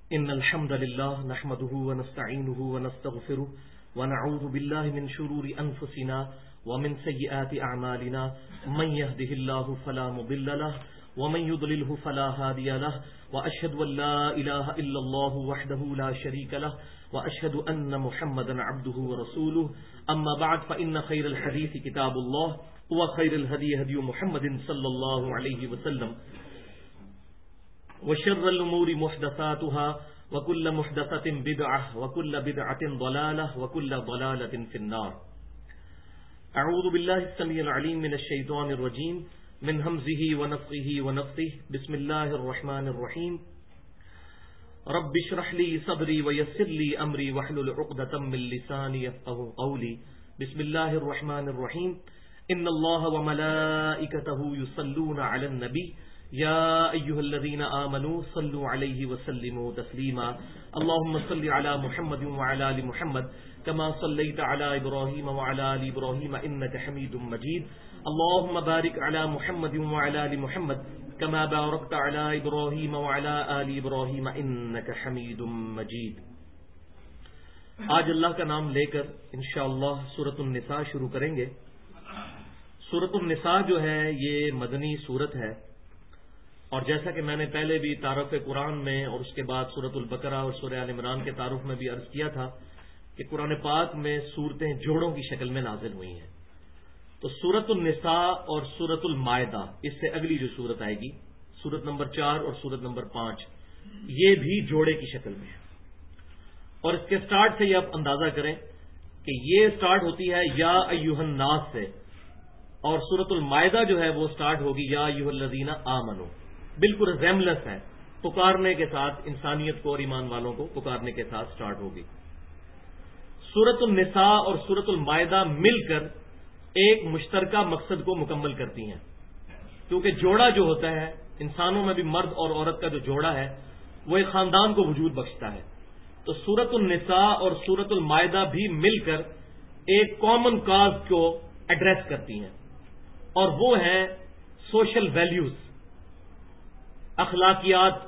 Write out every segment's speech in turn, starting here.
إن الحمد لله نحمده ونستعينه ونستغفره ونعوذ بالله من شرور أنفسنا ومن سيئات أعمالنا من يهده الله فلا مضل له ومن يضلله فلا هادي له وأشهد أن لا إله إلا الله وحده لا شريك له وأشهد أن محمدا عبده ورسوله أما بعد فإن خير الحديث كتاب الله وخير الهدي هدي محمد صلى الله عليه وسلم وشر الأمور محدثاتها وكل محدثة بدعة وكل بدعة ضلالة وكل ضلالة في النار. أعوذ بالله السميع العليم من الشيطان الرجيم من همزه ونفخه ونفثه. بسم الله الرحمن الرحيم. رب اشرح لي صدري ويسر لي أمري واحلل عقدة من لساني يفقهوا قولي. بسم الله الرحمن الرحيم. إن الله وملائكته يصلون على النبي يا أيها الذين آمنوا صلوا عليه وسلموا تسليما. اللهم صل على محمد وعلى آل محمد كما صليت على إبراهيم وعلى آل إبراهيم إنك حميد مجيد. اللهم بارك على محمد وعلى آل محمد كما باركت على إبراهيم وعلى آل إبراهيم إنك حميد مجيد. آج اللہ کا نام لے کر انشاءاللہ سورۃ النساء شروع کریں گے. سورۃ النساء جو ہے یہ مدنی سورت ہے، اور جیسا کہ میں نے پہلے بھی تعارف قرآن میں اور اس کے بعد سورۃ البقرہ اور سورہ آل عمران کے تعارف میں بھی عرض کیا تھا کہ قرآن پاک میں صورتیں جوڑوں کی شکل میں نازل ہوئی ہیں. تو سورۃ النساء اور سورۃ المائدہ، اس سے اگلی جو سورت آئے گی، سورت نمبر 4 اور سورت نمبر 5، یہ بھی جوڑے کی شکل میں ہے. اور اس کے سٹارٹ سے یہ آپ اندازہ کریں کہ یہ سٹارٹ ہوتی ہے یا ایھا الناس سے، اور سورۃ المائدہ جو ہے وہ سٹارٹ ہوگی یا ایھا الذین آمنوا. بالکل ریزیمبلنس ہے، پکارنے کے ساتھ انسانیت کو اور ایمان والوں کو پکارنے کے ساتھ سٹارٹ ہوگی. سورۃ النساء اور سورۃ المائدہ مل کر ایک مشترکہ مقصد کو مکمل کرتی ہیں، کیونکہ جوڑا جو ہوتا ہے انسانوں میں بھی مرد اور عورت کا جو جوڑا ہے وہ ایک خاندان کو وجود بخشتا ہے. تو سورۃ النساء اور سورۃ المائدہ بھی مل کر ایک کامن کاز کو ایڈریس کرتی ہیں، اور وہ ہیں سوشل ویلیوز، اخلاقیات.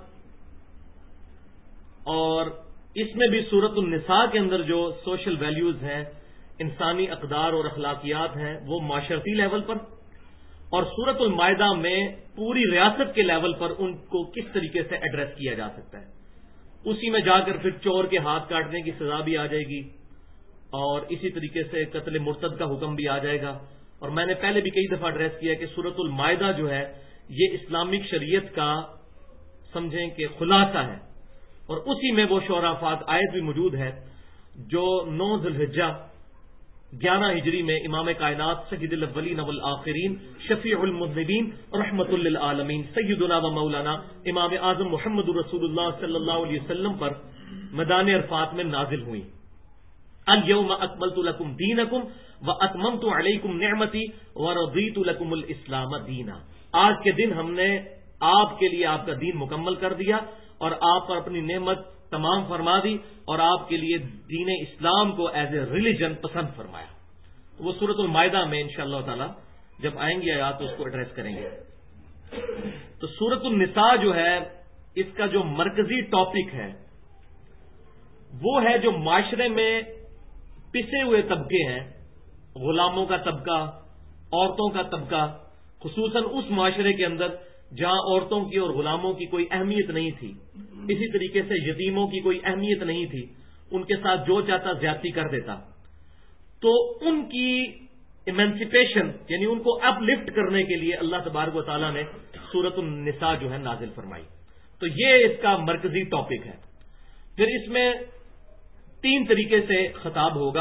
اور اس میں بھی سورۃ النساء کے اندر جو سوشل ویلیوز ہیں، انسانی اقدار اور اخلاقیات ہیں، وہ معاشرتی لیول پر، اور سورۃ المائدہ میں پوری ریاست کے لیول پر ان کو کس طریقے سے ایڈریس کیا جا سکتا ہے. اسی میں جا کر پھر چور کے ہاتھ کاٹنے کی سزا بھی آ جائے گی، اور اسی طریقے سے قتل مرتد کا حکم بھی آ جائے گا. اور میں نے پہلے بھی کئی دفعہ ایڈریس کیا کہ سورۃ المائدہ جو ہے یہ اسلامک شریعت کا سمجھیں کہ خلاصہ ہے، اور اسی میں وہ شعراء آیت بھی موجود ہے جو 9 ذی الحجہ 11 ہجری میں امام کائنات سید الاولین والآخرین شفیع المذنبین رحمۃ للعالمین سیدنا و مولانا امام اعظم محمد رسول اللہ صلی اللہ علیہ وسلم پر میدان عرفات میں نازل ہوئی. الیوم اکملت لکم دینکم واتممت علیکم نعمتی ورضیت لکم الاسلام دینا. آج کے دن ہم نے آپ کے لیے آپ کا دین مکمل کر دیا اور آپ پر اپنی نعمت تمام فرما دی، اور آپ کے لیے دین اسلام کو ایز اے ریلیجن پسند فرمایا. وہ سورۃ المائدہ میں انشاءاللہ تعالی جب آئیں گے آیات تو اس کو ایڈریس کریں گے. تو سورۃ النساء جو ہے اس کا جو مرکزی ٹاپک ہے وہ ہے جو معاشرے میں پسے ہوئے طبقے ہیں، غلاموں کا طبقہ، عورتوں کا طبقہ، خصوصاً اس معاشرے کے اندر جہاں عورتوں کی اور غلاموں کی کوئی اہمیت نہیں تھی، اسی طریقے سے یتیموں کی کوئی اہمیت نہیں تھی، ان کے ساتھ جو چاہتا زیادتی کر دیتا. تو ان کی ایمینسیپیشن یعنی ان کو اپ لفٹ کرنے کے لیے اللہ تبارک و تعالیٰ نے سورۃ النساء جو ہے نازل فرمائی. تو یہ اس کا مرکزی ٹاپک ہے. پھر اس میں 3 طریقے سے خطاب ہوگا.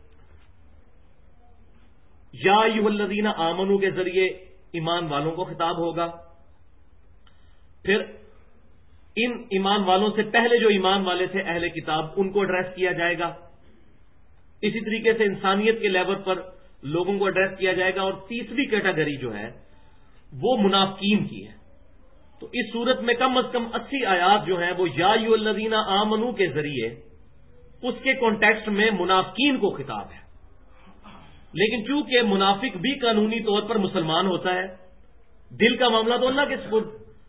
یا ایھا الذین آمنوا کے ذریعے ایمان والوں کو خطاب ہوگا. پھر ان ایمان والوں سے پہلے جو ایمان والے تھے اہل کتاب ان کو ایڈریس کیا جائے گا. اسی طریقے سے انسانیت کے لیول پر لوگوں کو ایڈریس کیا جائے گا. اور تیسری کیٹیگری جو ہے وہ منافقین کی ہے. تو اس صورت میں کم از کم 80 آیات جو ہیں وہ یا ایھا الذین آمنوا کے ذریعے اس کے کانٹیکسٹ میں منافقین کو خطاب ہے. لیکن چونکہ منافق بھی قانونی طور پر مسلمان ہوتا ہے، دل کا معاملہ تو اللہ کے سپرد،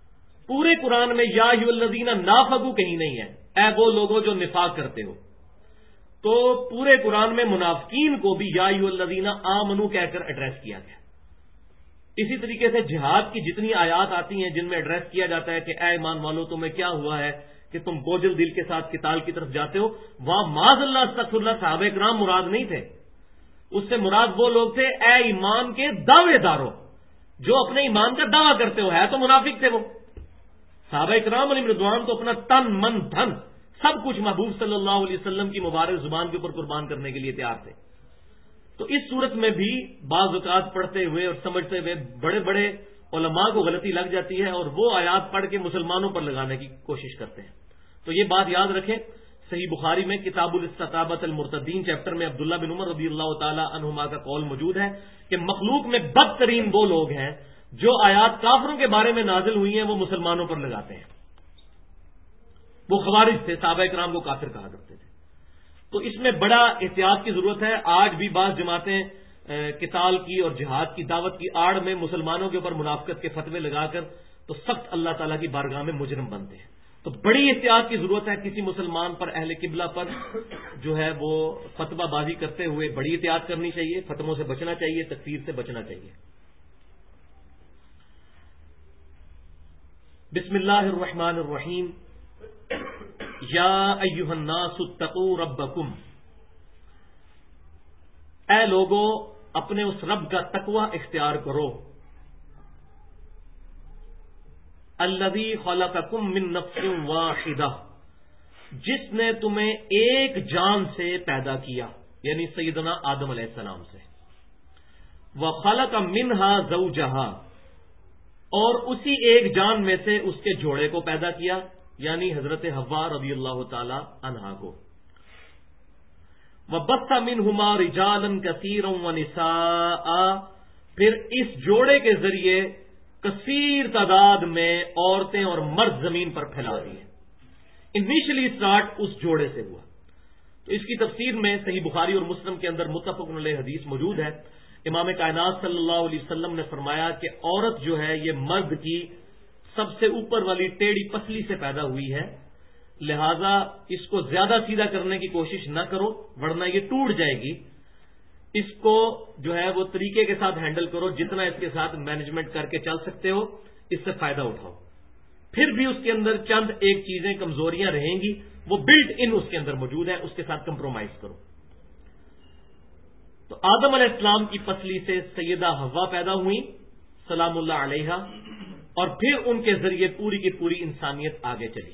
پورے قرآن میں یا ایھا الذین نافقوا کہیں نہیں ہے، اے وہ لوگوں جو نفاق کرتے ہو. تو پورے قرآن میں منافقین کو بھی یا ایھا الذین آمنوا کہہ کر ایڈریس کیا گیا. اسی طریقے سے جہاد کی جتنی آیات آتی ہیں جن میں ایڈریس کیا جاتا ہے کہ اے ایمان والو تمہیں کیا ہوا ہے کہ تم بوجھل دل کے ساتھ قتال کی طرف جاتے ہو، وہاں معاذ اللہ استغفر اللہ صحابہ کرام مراد نہیں تھے. اس سے مراد وہ لوگ تھے اے ایمان کے دعوے داروں جو اپنے ایمان کا دعویٰ کرتے ہو، ہے تو منافق تھے وہ. صحابہ کرام علیہم رضوان تو اپنا تن من دھن سب کچھ محبوب صلی اللہ علیہ وسلم کی مبارک زبان کے اوپر قربان کرنے کے لیے تیار تھے. تو اس صورت میں بھی بعض اوقات پڑھتے ہوئے اور سمجھتے ہوئے بڑے بڑے علماء کو غلطی لگ جاتی ہے اور وہ آیات پڑھ کے مسلمانوں پر لگانے کی کوشش کرتے ہیں. تو یہ بات یاد رکھیں، صحیح بخاری میں کتاب الاستتابۃ المرتدین چیپٹر میں عبداللہ بن عمر رضی اللہ تعالی عنہما کا قول موجود ہے کہ مخلوق میں بدترین وہ لوگ ہیں جو آیات کافروں کے بارے میں نازل ہوئی ہیں وہ مسلمانوں پر لگاتے ہیں. وہ خوارج تھے، صحابہ کرام کو کافر کہا کرتے تھے. تو اس میں بڑا احتیاط کی ضرورت ہے. آج بھی بعض جماعتیں قتال کی اور جہاد کی دعوت کی آڑ میں مسلمانوں کے اوپر منافقت کے فتوے لگا کر تو سخت اللہ تعالیٰ کی بارگاہ میں مجرم بنتے ہیں. تو بڑی احتیاط کی ضرورت ہے. کسی مسلمان پر، اہل قبلہ پر جو ہے وہ فتویٰ بازی کرتے ہوئے بڑی احتیاط کرنی چاہیے، فتووں سے بچنا چاہیے، تکفیر سے بچنا چاہیے. بسم اللہ الرحمن الرحیم. یا ایھا الناس اتقوا ربکم، اے لوگو اپنے اس رب کا تقوی اختیار کرو. الذی خلقکم من نفس واحدہ، جس نے تمہیں ایک جان سے پیدا کیا، یعنی سیدنا آدم علیہ السلام سے. وخلق منہا زوجہا، اور اسی ایک جان میں سے اس کے جوڑے کو پیدا کیا، یعنی حضرت حوا رضی اللہ تعالی عنہا کو. وَبَثَّ مِنْهُمَا رِجَالًا كَثِيرًا وَنِسَاءً، پھر اس جوڑے کے ذریعے کثیر تعداد میں عورتیں اور مرد زمین پر پھیلا دیے. انیشلی اسٹارٹ اس جوڑے سے ہوا. تو اس کی تفسیر میں صحیح بخاری اور مسلم کے اندر متفق علیہ حدیث موجود ہے. امام کائنات صلی اللہ علیہ وسلم نے فرمایا کہ عورت جو ہے یہ مرد کی سب سے اوپر والی ٹیڑھی پسلی سے پیدا ہوئی ہے، لہذا اس کو زیادہ سیدھا کرنے کی کوشش نہ کرو ورنہ یہ ٹوٹ جائے گی. اس کو جو ہے وہ طریقے کے ساتھ ہینڈل کرو، جتنا اس کے ساتھ مینجمنٹ کر کے چل سکتے ہو اس سے فائدہ اٹھاؤ. پھر بھی اس کے اندر چند ایک چیزیں کمزوریاں رہیں گی، وہ بلٹ ان اس کے اندر موجود ہیں، اس کے ساتھ کمپرومائز کرو. تو آدم علیہ السلام کی پسلی سے سیدہ حوا پیدا ہوئی سلام اللہ علیہا، اور پھر ان کے ذریعے پوری کی پوری انسانیت آگے چلی.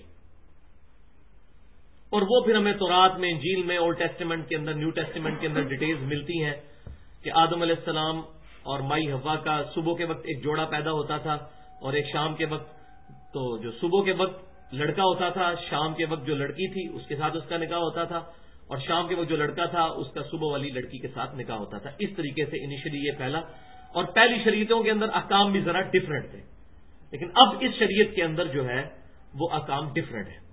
اور وہ پھر ہمیں تورات میں، انجیل میں، اولڈ ٹیسٹیمنٹ کے اندر، نیو ٹیسٹیمنٹ کے اندر ڈیٹیلز ملتی ہیں کہ آدم علیہ السلام اور مائی حوا کا صبح کے وقت ایک جوڑا پیدا ہوتا تھا اور ایک شام کے وقت. تو جو صبح کے وقت لڑکا ہوتا تھا، شام کے وقت جو لڑکی تھی اس کے ساتھ اس کا نکاح ہوتا تھا، اور شام کے وقت جو لڑکا تھا اس کا صبح والی لڑکی کے ساتھ نکاح ہوتا تھا. اس طریقے سے انیشلی یہ پھیلا، اور پہلی شریعتوں کے اندر احکام بھی ذرا ڈفرینٹ تھے، لیکن اب اس شریعت کے اندر جو ہے وہ احکام ڈفرینٹ ہے.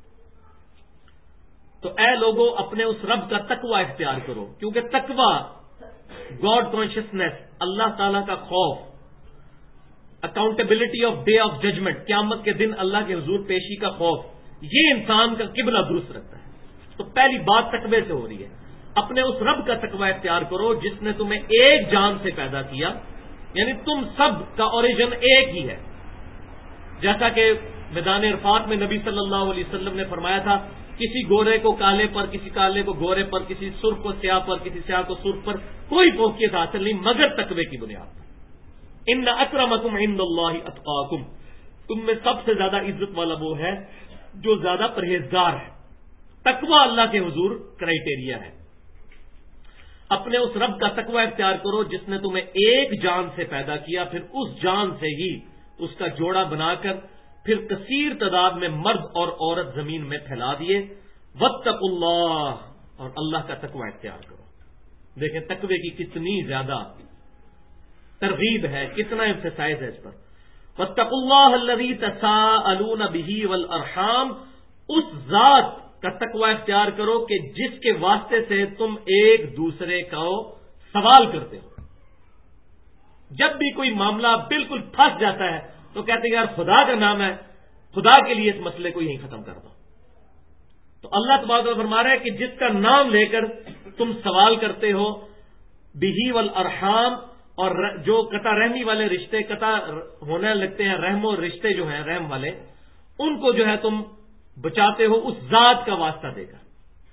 تو اے لوگوں اپنے اس رب کا تقوی اختیار کرو، کیونکہ تقوی گاڈ کانشیسنیس، اللہ تعالی کا خوف، accountability of day of judgment, قیامت کے دن اللہ کے حضور پیشی کا خوف، یہ انسان کا قبلہ درست رکھتا ہے. تو پہلی بات تقوی سے ہو رہی ہے. اپنے اس رب کا تقوی اختیار کرو جس نے تمہیں ایک جان سے پیدا کیا، یعنی تم سب کا اوریجن ایک ہی ہے. جیسا کہ میدان عرفات میں نبی صلی اللہ علیہ وسلم نے فرمایا تھا، کسی گورے کو کالے پر، کسی کالے کو گورے پر، کسی سرخ کو سیاہ پر، کسی سیاہ کو سرخ پر کوئی فوقیت حاصل نہیں مگر تقوی کی بنیاد پر. ان اکرمکم عند اللہ اتقاکم، تم میں سب سے زیادہ عزت والا وہ ہے جو زیادہ پرہیزگار ہے. تقوی اللہ کے حضور کرائیٹیریا ہے. اپنے اس رب کا تقوی اختیار کرو جس نے تمہیں ایک جان سے پیدا کیا، پھر اس جان سے ہی اس کا جوڑا بنا کر پھر کثیر تعداد میں مرد اور عورت زمین میں پھیلا دیے. واتقوا اللہ، اور اللہ کا تقوی اختیار کرو. دیکھیں تقوی کی کتنی زیادہ ترغیب ہے، کتنا ایمفیسائز ہے اس پر. واتقوا اللہ الذی تساءلون بہ والارحام، اس ذات کا تقوی اختیار کرو کہ جس کے واسطے سے تم ایک دوسرے کو سوال کرتے ہو. جب بھی کوئی معاملہ بالکل پھنس جاتا ہے تو کہتے ہیں یار خدا کا نام ہے خدا کے لیے اس مسئلے کو یہیں ختم کر دو. تو اللہ تبارک و تعالیٰ فرما رہا ہے کہ جس کا نام لے کر تم سوال کرتے ہو بہی والارحام، اور جو قطع رحمی والے رشتے قطع ہونے لگتے ہیں، رحم و رشتے جو ہیں رحم والے، ان کو جو ہے تم بچاتے ہو اس ذات کا واسطہ دے کر.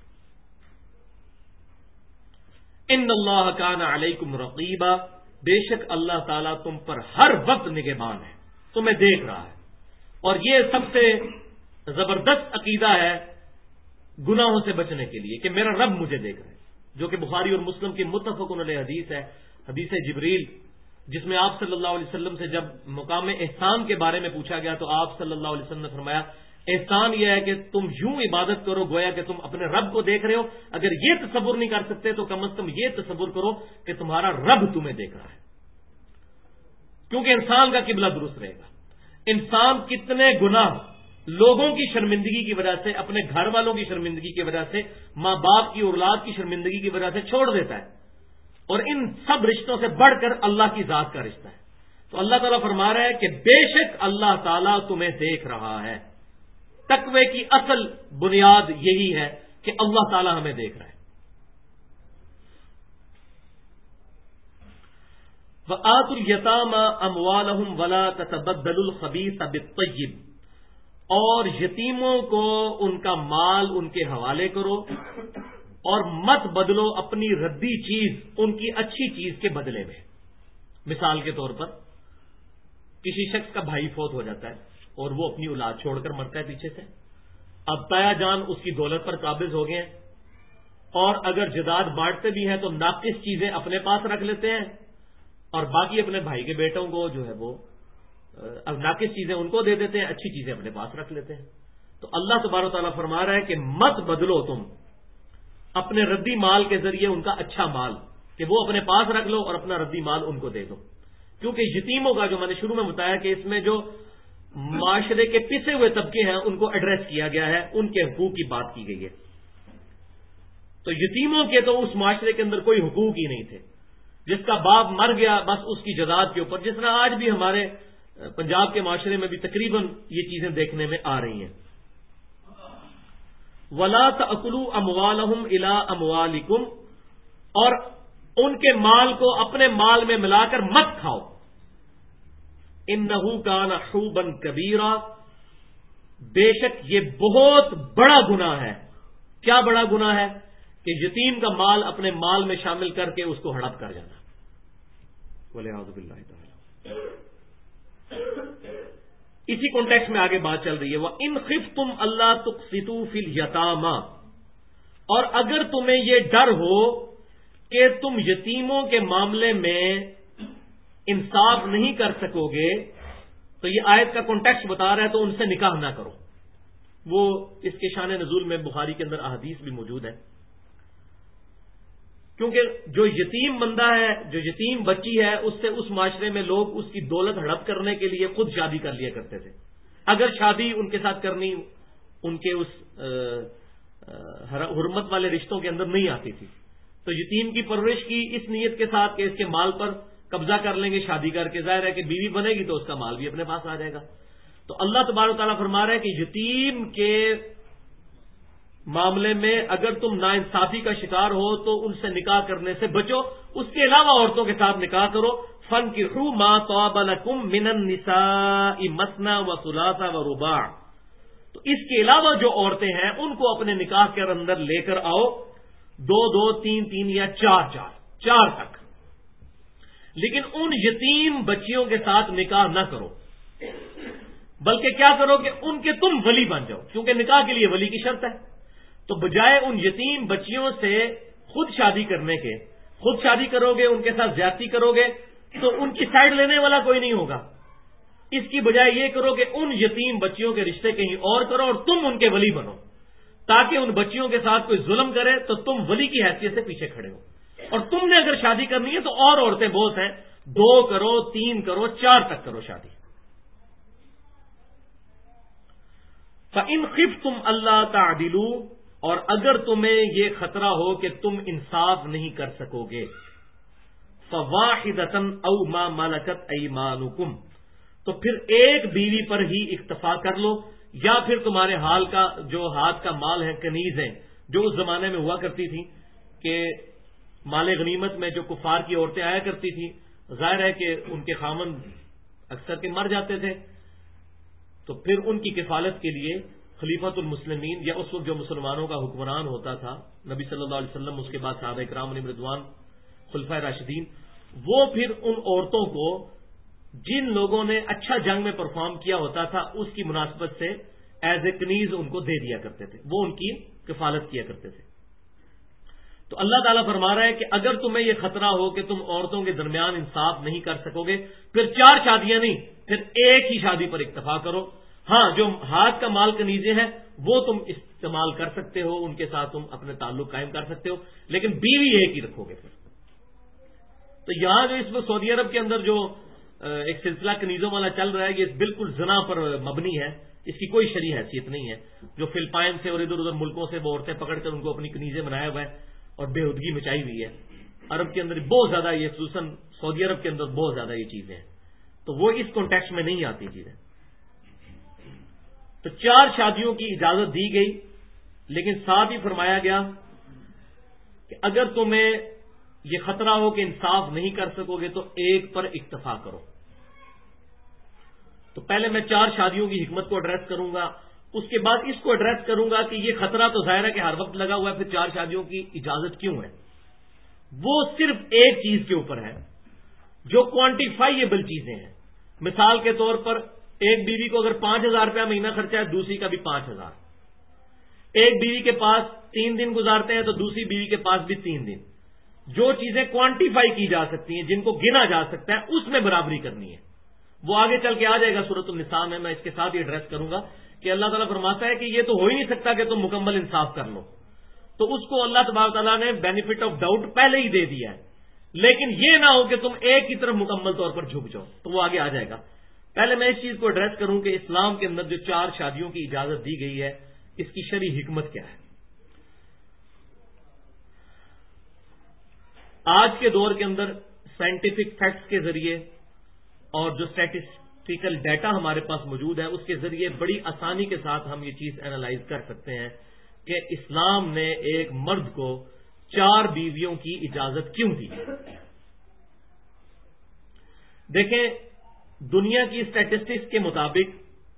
ان اللہ کان علیکم رقیبا، بے شک اللہ تعالیٰ تم پر ہر وقت نگہبان ہے، تمہیں دیکھ رہا ہے. اور یہ سب سے زبردست عقیدہ ہے گناہوں سے بچنے کے لیے کہ میرا رب مجھے دیکھ رہا ہے، جو کہ بخاری اور مسلم کی متفق علیہ حدیث ہے، حدیث جبریل، جس میں آپ صلی اللہ علیہ وسلم سے جب مقام احسان کے بارے میں پوچھا گیا تو آپ صلی اللہ علیہ وسلم نے فرمایا احسان یہ ہے کہ تم یوں عبادت کرو گویا کہ تم اپنے رب کو دیکھ رہے ہو. اگر یہ تصور نہیں کر سکتے تو کم از کم یہ تصور کرو کہ تمہارا رب تمہیں دیکھ رہا ہے، کیونکہ انسان کا قبلہ درست رہے گا. انسان کتنے گناہ لوگوں کی شرمندگی کی وجہ سے، اپنے گھر والوں کی شرمندگی کی وجہ سے، ماں باپ کی اولاد کی شرمندگی کی وجہ سے چھوڑ دیتا ہے، اور ان سب رشتوں سے بڑھ کر اللہ کی ذات کا رشتہ ہے. تو اللہ تعالیٰ فرما رہا ہے کہ بے شک اللہ تعالیٰ تمہیں دیکھ رہا ہے. تقوی کی اصل بنیاد یہی ہے کہ اللہ تعالیٰ ہمیں دیکھ رہا ہے. وَآتُوا الْيَتَامَىٰ أَمْوَالَهُمْ وَلَا تَتَبَدَّلُوا الْخَبِيثَ بِالطَّيِّبِ، اور یتیموں کو ان کا مال ان کے حوالے کرو اور مت بدلو اپنی ردی چیز ان کی اچھی چیز کے بدلے میں. مثال کے طور پر کسی شخص کا بھائی فوت ہو جاتا ہے اور وہ اپنی اولاد چھوڑ کر مرتا ہے پیچھے سے. اب تایا جان اس کی دولت پر قابض ہو گئے ہیں، اور اگر جداد بانٹتے بھی ہیں تو ناقص چیزیں اپنے پاس رکھ لیتے ہیں اور باقی اپنے بھائی کے بیٹوں کو جو ہے وہ اب ناقص چیزیں ان کو دے دیتے ہیں، اچھی چیزیں اپنے پاس رکھ لیتے ہیں. تو اللہ تبارک و تعالیٰ فرما رہا ہے کہ مت بدلو تم اپنے ردی مال کے ذریعے ان کا اچھا مال، کہ وہ اپنے پاس رکھ لو اور اپنا ردی مال ان کو دے دو. کیونکہ یتیموں کا جو میں نے شروع میں بتایا کہ اس میں جو معاشرے کے پسے ہوئے طبقے ہیں ان کو ایڈریس کیا گیا ہے، ان کے حقوق کی بات کی گئی ہے. تو یتیموں کے تو اس معاشرے کے اندر کوئی حقوق ہی نہیں تھے. جس کا باپ مر گیا بس اس کی جداد کے اوپر، جس طرح آج بھی ہمارے پنجاب کے معاشرے میں بھی تقریباً یہ چیزیں دیکھنے میں آ رہی ہیں. وَلَا تَأْكُلُوا أَمْوَالَهُمْ إِلَىٰ أَمْوَالِكُمْ، اور ان کے مال کو اپنے مال میں ملا کر مت کھاؤ. إِنَّهُ كَانَ حُوبًا كَبِيرًا، بے شک یہ بہت بڑا گناہ ہے. کیا بڑا گناہ ہے؟ کہ یتیم کا مال اپنے مال میں شامل کر کے اس کو ہڑپ کر جانا. وَلِعَوْذُ بِاللَّهِ تَعَالَىٰ. اسی کانٹیکسٹ میں آگے بات چل رہی ہے. وَإِنْ خِفْتُمْ أَلَّا تُقْسِطُوا فِي الْيَتَامَىٰ، اور اگر تمہیں یہ ڈر ہو کہ تم یتیموں کے معاملے میں انصاف نہیں کر سکو گے، تو یہ آیت کا کانٹیکسٹ بتا رہا ہے تو ان سے نکاح نہ کرو. وہ اس کے شان نزول میں بخاری کے اندر احادیث بھی موجود ہے. کیونکہ جو یتیم بندہ ہے، جو یتیم بچی ہے، اس سے اس معاشرے میں لوگ اس کی دولت ہڑپ کرنے کے لیے خود شادی کر لیا کرتے تھے. اگر شادی ان کے ساتھ کرنی ان کے اس حرمت والے رشتوں کے اندر نہیں آتی تھی، تو یتیم کی پرورش کی اس نیت کے ساتھ کہ اس کے مال پر قبضہ کر لیں گے شادی کر کے، ظاہر ہے کہ بیوی بنے گی تو اس کا مال بھی اپنے پاس آ جائے گا. تو اللہ تبارک و تعالیٰ فرما رہا ہے کہ یتیم کے معاملے میں اگر تم ناانصافی کا شکار ہو تو ان سے نکاح کرنے سے بچو. اس کے علاوہ عورتوں کے ساتھ نکاح کرو. فَانْكِحُوا مَا طَابَ لَكُم مِّنَ النِّسَاءِ مَثْنَىٰ وَثُلَاثَ وَرُبَاعَ، تو اس کے علاوہ جو عورتیں ہیں ان کو اپنے نکاح کے اندر لے کر آؤ، 2 3 یا 4 تک. لیکن ان یتیم بچیوں کے ساتھ نکاح نہ کرو، بلکہ کیا کرو کہ ان کے تم ولی بن جاؤ، کیونکہ نکاح کے لیے ولی کی شرط ہے. تو بجائے ان یتیم بچیوں سے خود شادی کرنے کے، خود شادی کرو گے، ان کے ساتھ زیادتی کرو گے تو ان کی سائڈ لینے والا کوئی نہیں ہوگا. اس کی بجائے یہ کرو کہ ان یتیم بچیوں کے رشتے کہیں اور کرو اور تم ان کے ولی بنو، تاکہ ان بچیوں کے ساتھ کوئی ظلم کرے تو تم ولی کی حیثیت سے پیچھے کھڑے ہو. اور تم نے اگر شادی کرنی ہے تو اور عورتیں بہت ہیں، 2 کرو، 3 کرو، 4 تک کرو شادی. فَإِنْ خِفْتُمْ أَلَّا تَعْدِلُوا، اور اگر تمہیں یہ خطرہ ہو کہ تم انصاف نہیں کر سکو گے، فَوَاحِدَةً أَوْ مَا مَلَكَتْ أَيْمَانُكُمْ، تو تو پھر ایک بیوی پر ہی اکتفا کر لو، یا پھر تمہارے حال کا جو ہاتھ کا مال ہے، کنیز ہیں، جو اس زمانے میں ہوا کرتی تھی کہ مال غنیمت میں جو کفار کی عورتیں آیا کرتی تھیں، ظاہر ہے کہ ان کے خامن اکثر کے مر جاتے تھے، تو پھر ان کی کفالت کے لیے خلیفۃ المسلمین یا اس وقت جو مسلمانوں کا حکمران ہوتا تھا نبی صلی اللہ علیہ وسلم، اس کے بعد صحابہ کرام علیہم رضوان، خلفائے راشدین، وہ پھر ان عورتوں کو جن لوگوں نے اچھا جنگ میں پرفارم کیا ہوتا تھا اس کی مناسبت سے ایز اے کنیز ان کو دے دیا کرتے تھے، وہ ان کی کفالت کیا کرتے تھے۔ تو اللہ تعالیٰ فرما رہا ہے کہ اگر تمہیں یہ خطرہ ہو کہ تم عورتوں کے درمیان انصاف نہیں کر سکو گے، پھر 4 شادیاں نہیں، پھر ایک ہی شادی پر اکتفا کرو۔ ہاں، جو ہاتھ کا مال کنیزیں ہیں وہ تم استعمال کر سکتے ہو، ان کے ساتھ تم اپنے تعلق قائم کر سکتے ہو، لیکن بیوی ایک ہی رکھو گے پھر۔ تو یہاں جو اس وقت سعودی عرب کے اندر جو ایک سلسلہ کنیزوں والا چل رہا ہے، یہ بالکل زنا پر مبنی ہے، اس کی کوئی شرعی حیثیت نہیں ہے۔ جو فلپائن سے اور ادھر ادھر ملکوں سے وہ عورتیں پکڑ کر ان کو اپنی کنیزیں بنایا ہوا ہے اور بےہودگی مچائی ہوئی ہے، عرب کے اندر بہت زیادہ، یہ خصوصاً سعودی عرب کے اندر بہت زیادہ یہ چیزیں ہیں، تو وہ اس کانٹیکسٹ میں نہیں آتی چیزیں۔ تو 4 شادیوں کی اجازت دی گئی، لیکن ساتھ ہی فرمایا گیا کہ اگر تمہیں یہ خطرہ ہو کہ انصاف نہیں کر سکو گے تو ایک پر اکتفا کرو۔ تو پہلے میں 4 شادیوں کی حکمت کو ایڈریس کروں گا، اس کے بعد اس کو ایڈریس کروں گا کہ یہ خطرہ تو ظاہر ہے کہ ہر وقت لگا ہوا ہے، پھر 4 شادیوں کی اجازت کیوں ہے؟ وہ صرف ایک چیز کے اوپر ہے جو کوانٹیفائیبل چیزیں ہیں۔ مثال کے طور پر ایک بیوی کو اگر 5,000 روپیہ مہینہ خرچہ ہے، دوسری کا بھی 5,000۔ ایک بیوی کے پاس 3 دن گزارتے ہیں تو دوسری بیوی کے پاس بھی 3 دن۔ جو چیزیں کوانٹیفائی کی جا سکتی ہیں، جن کو گنا جا سکتا ہے، اس میں برابری کرنی ہے۔ وہ آگے چل کے آ جائے گا سورۃ النساء میں اس کے ساتھ ہی ایڈریس کروں گا کہ اللہ تعالیٰ فرماتا ہے کہ یہ تو ہو ہی نہیں سکتا کہ تم مکمل انصاف کر لو، تو اس کو اللہ تبارک تعالیٰ نے بینیفٹ آف ڈاؤٹ پہلے ہی دے دیا ہے، لیکن یہ نہ ہو کہ تم ایک کی طرف مکمل طور پر جھک جاؤ، تو وہ آگے آ جائے گا۔ پہلے میں اس چیز کو ایڈریس کروں کہ اسلام کے اندر جو 4 شادیوں کی اجازت دی گئی ہے، اس کی شرعی حکمت کیا ہے۔ آج کے دور کے اندر سائنٹیفک فیکٹس کے ذریعے اور جو اسٹیٹسٹیکل ڈیٹا ہمارے پاس موجود ہے، اس کے ذریعے بڑی آسانی کے ساتھ ہم یہ چیز اینالائز کر سکتے ہیں کہ اسلام نے ایک مرد کو 4 بیویوں کی اجازت کیوں دی۔ دیکھیں، دنیا کی اسٹیٹسٹکس کے مطابق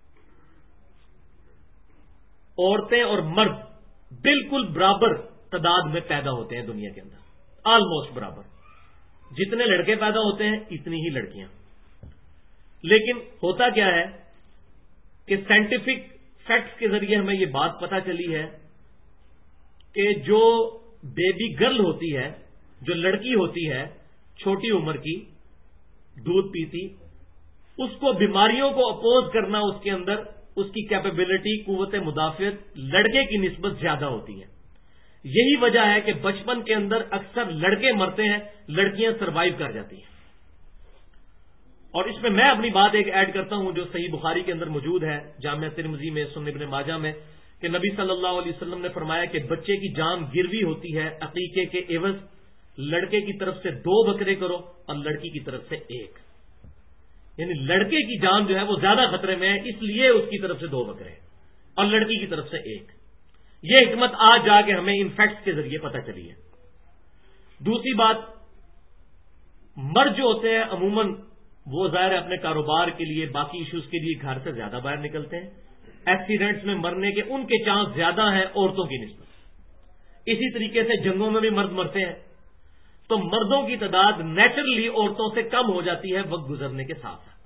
عورتیں اور مرد بالکل برابر تعداد میں پیدا ہوتے ہیں دنیا کے اندر، آلموسٹ برابر، جتنے لڑکے پیدا ہوتے ہیں اتنی ہی لڑکیاں۔ لیکن ہوتا کیا ہے کہ سائنٹیفک فیکٹس کے ذریعے ہمیں یہ بات پتہ چلی ہے کہ جو بیبی گرل ہوتی ہے، جو لڑکی ہوتی ہے چھوٹی عمر کی، دودھ پیتی، اس کو بیماریوں کو اپوز کرنا، اس کے اندر اس کی کیپیبلٹی، قوت مدافعت لڑکے کی نسبت زیادہ ہوتی ہے۔ یہی وجہ ہے کہ بچپن کے اندر اکثر لڑکے مرتے ہیں، لڑکیاں سروائیو کر جاتی ہیں۔ اور اس میں میں اپنی بات ایک ایڈ کرتا ہوں جو صحیح بخاری کے اندر موجود ہے، جامعہ ترمذی میں، سنن ابن ماجہ میں، کہ نبی صلی اللہ علیہ وسلم نے فرمایا کہ بچے کی جان گروی ہوتی ہے عقیقے کے عوض، لڑکے کی طرف سے 2 بکرے کرو اور لڑکی کی طرف سے 1، یعنی لڑکے کی جان جو ہے وہ زیادہ خطرے میں ہے، اس لیے اس کی طرف سے 2 بکرے اور لڑکی کی طرف سے 1۔ یہ حکمت آج جا کے ہمیں ان فیکٹس کے ذریعے پتہ چلی ہے۔ دوسری بات، مرد جو ہوتے ہیں عموماً وہ ظاہر اپنے کاروبار کے لیے، باقی ایشوز کے لیے گھر سے زیادہ باہر نکلتے ہیں، ایکسیڈنٹس میں مرنے کے ان کے چانس زیادہ ہیں عورتوں کی نسبت۔ اسی طریقے سے جنگوں میں بھی مرد مرتے ہیں، تو مردوں کی تعداد نیچرلی عورتوں سے کم ہو جاتی ہے وقت گزرنے کے ساتھ ساتھ،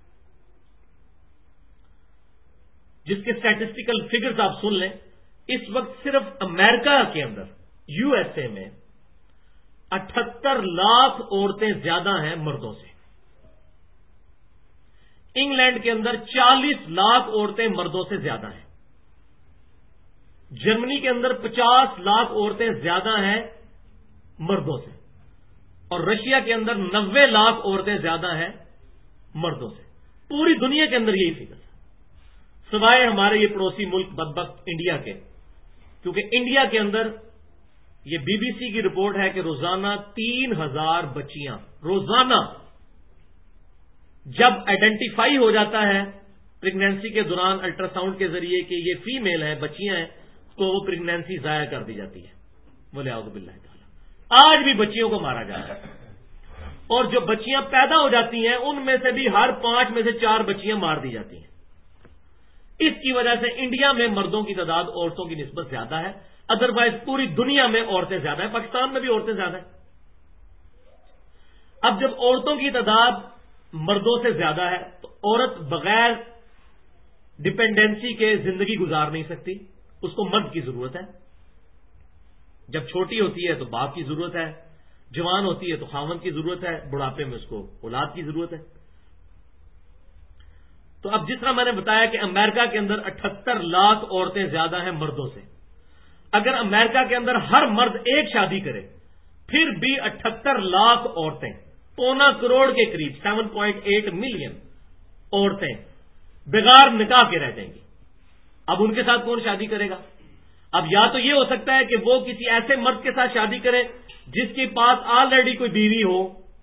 جس کے اسٹیٹسٹیکل فگرز آپ سن لیں۔ اس وقت صرف امریکہ کے اندر، USA میں 78 لاکھ عورتیں زیادہ ہیں مردوں سے، انگلینڈ کے اندر 40 لاکھ عورتیں مردوں سے زیادہ ہیں، جرمنی کے اندر 50 لاکھ عورتیں زیادہ ہیں مردوں سے، اور رشیا کے اندر 90 لاکھ عورتیں زیادہ ہیں مردوں سے۔ پوری دنیا کے اندر یہی فگر ہے، سوائے ہمارے یہ پڑوسی ملک بدبخت انڈیا کے، کیونکہ انڈیا کے اندر یہ BBC کی رپورٹ ہے کہ روزانہ 3000 بچیاں روزانہ جب آئیڈینٹیفائی ہو جاتا ہے پریگنینسی کے دوران الٹرا ساؤنڈ کے ذریعے کہ یہ فیمیل ہیں، بچیاں ہیں، تو وہ پریگنینسی ضائع کر دی جاتی ہے. بولے اعوذ باللہ تعالی. آج بھی بچیوں کو مارا جاتا ہے، اور جو بچیاں پیدا ہو جاتی ہیں ان میں سے بھی ہر 5 میں سے 4 بچیاں مار دی جاتی ہیں. اس کی وجہ سے انڈیا میں مردوں کی تعداد عورتوں کی نسبت زیادہ ہے، ادروائز پوری دنیا میں عورتیں زیادہ ہیں، پاکستان میں بھی عورتیں زیادہ ہیں. اب جب عورتوں کی تعداد مردوں سے زیادہ ہے تو عورت بغیر ڈپینڈنسی کے زندگی گزار نہیں سکتی، اس کو مرد کی ضرورت ہے. جب چھوٹی ہوتی ہے تو باپ کی ضرورت ہے، جوان ہوتی ہے تو خاوند کی ضرورت ہے، بڑھاپے میں اس کو اولاد کی ضرورت ہے. تو اب جس طرح میں نے بتایا کہ امریکہ کے اندر 78 لاکھ عورتیں زیادہ ہیں مردوں سے. اگر امریکہ کے اندر ہر مرد ایک شادی کرے پھر بھی 78 لاکھ عورتیں، 1.25 کروڑ کے قریب 7.8 ملین عورتیں بغیر نکاح کے رہ جائیں گی. اب ان کے ساتھ کون شادی کرے گا؟ اب یا تو یہ ہو سکتا ہے کہ وہ کسی ایسے مرد کے ساتھ شادی کرے جس کے پاس آلریڈی کوئی بیوی ہو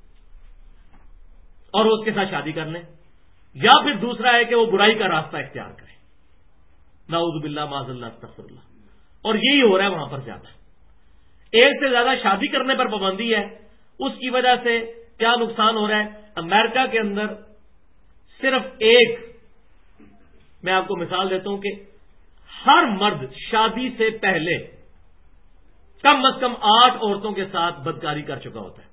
اور وہ اس کے ساتھ شادی کر لیں، یا پھر دوسرا ہے کہ وہ برائی کا راستہ اختیار کرے. نعوذ باللہ معاذ اللہ استغفر اللہ. اور یہی ہو رہا ہے وہاں پر زیادہ. ایک سے زیادہ شادی کرنے پر پابندی ہے. اس کی وجہ سے کیا نقصان ہو رہا ہے؟ امریکہ کے اندر صرف ایک، میں آپ کو مثال دیتا ہوں کہ ہر مرد شادی سے پہلے کم از کم 8 عورتوں کے ساتھ بدکاری کر چکا ہوتا ہے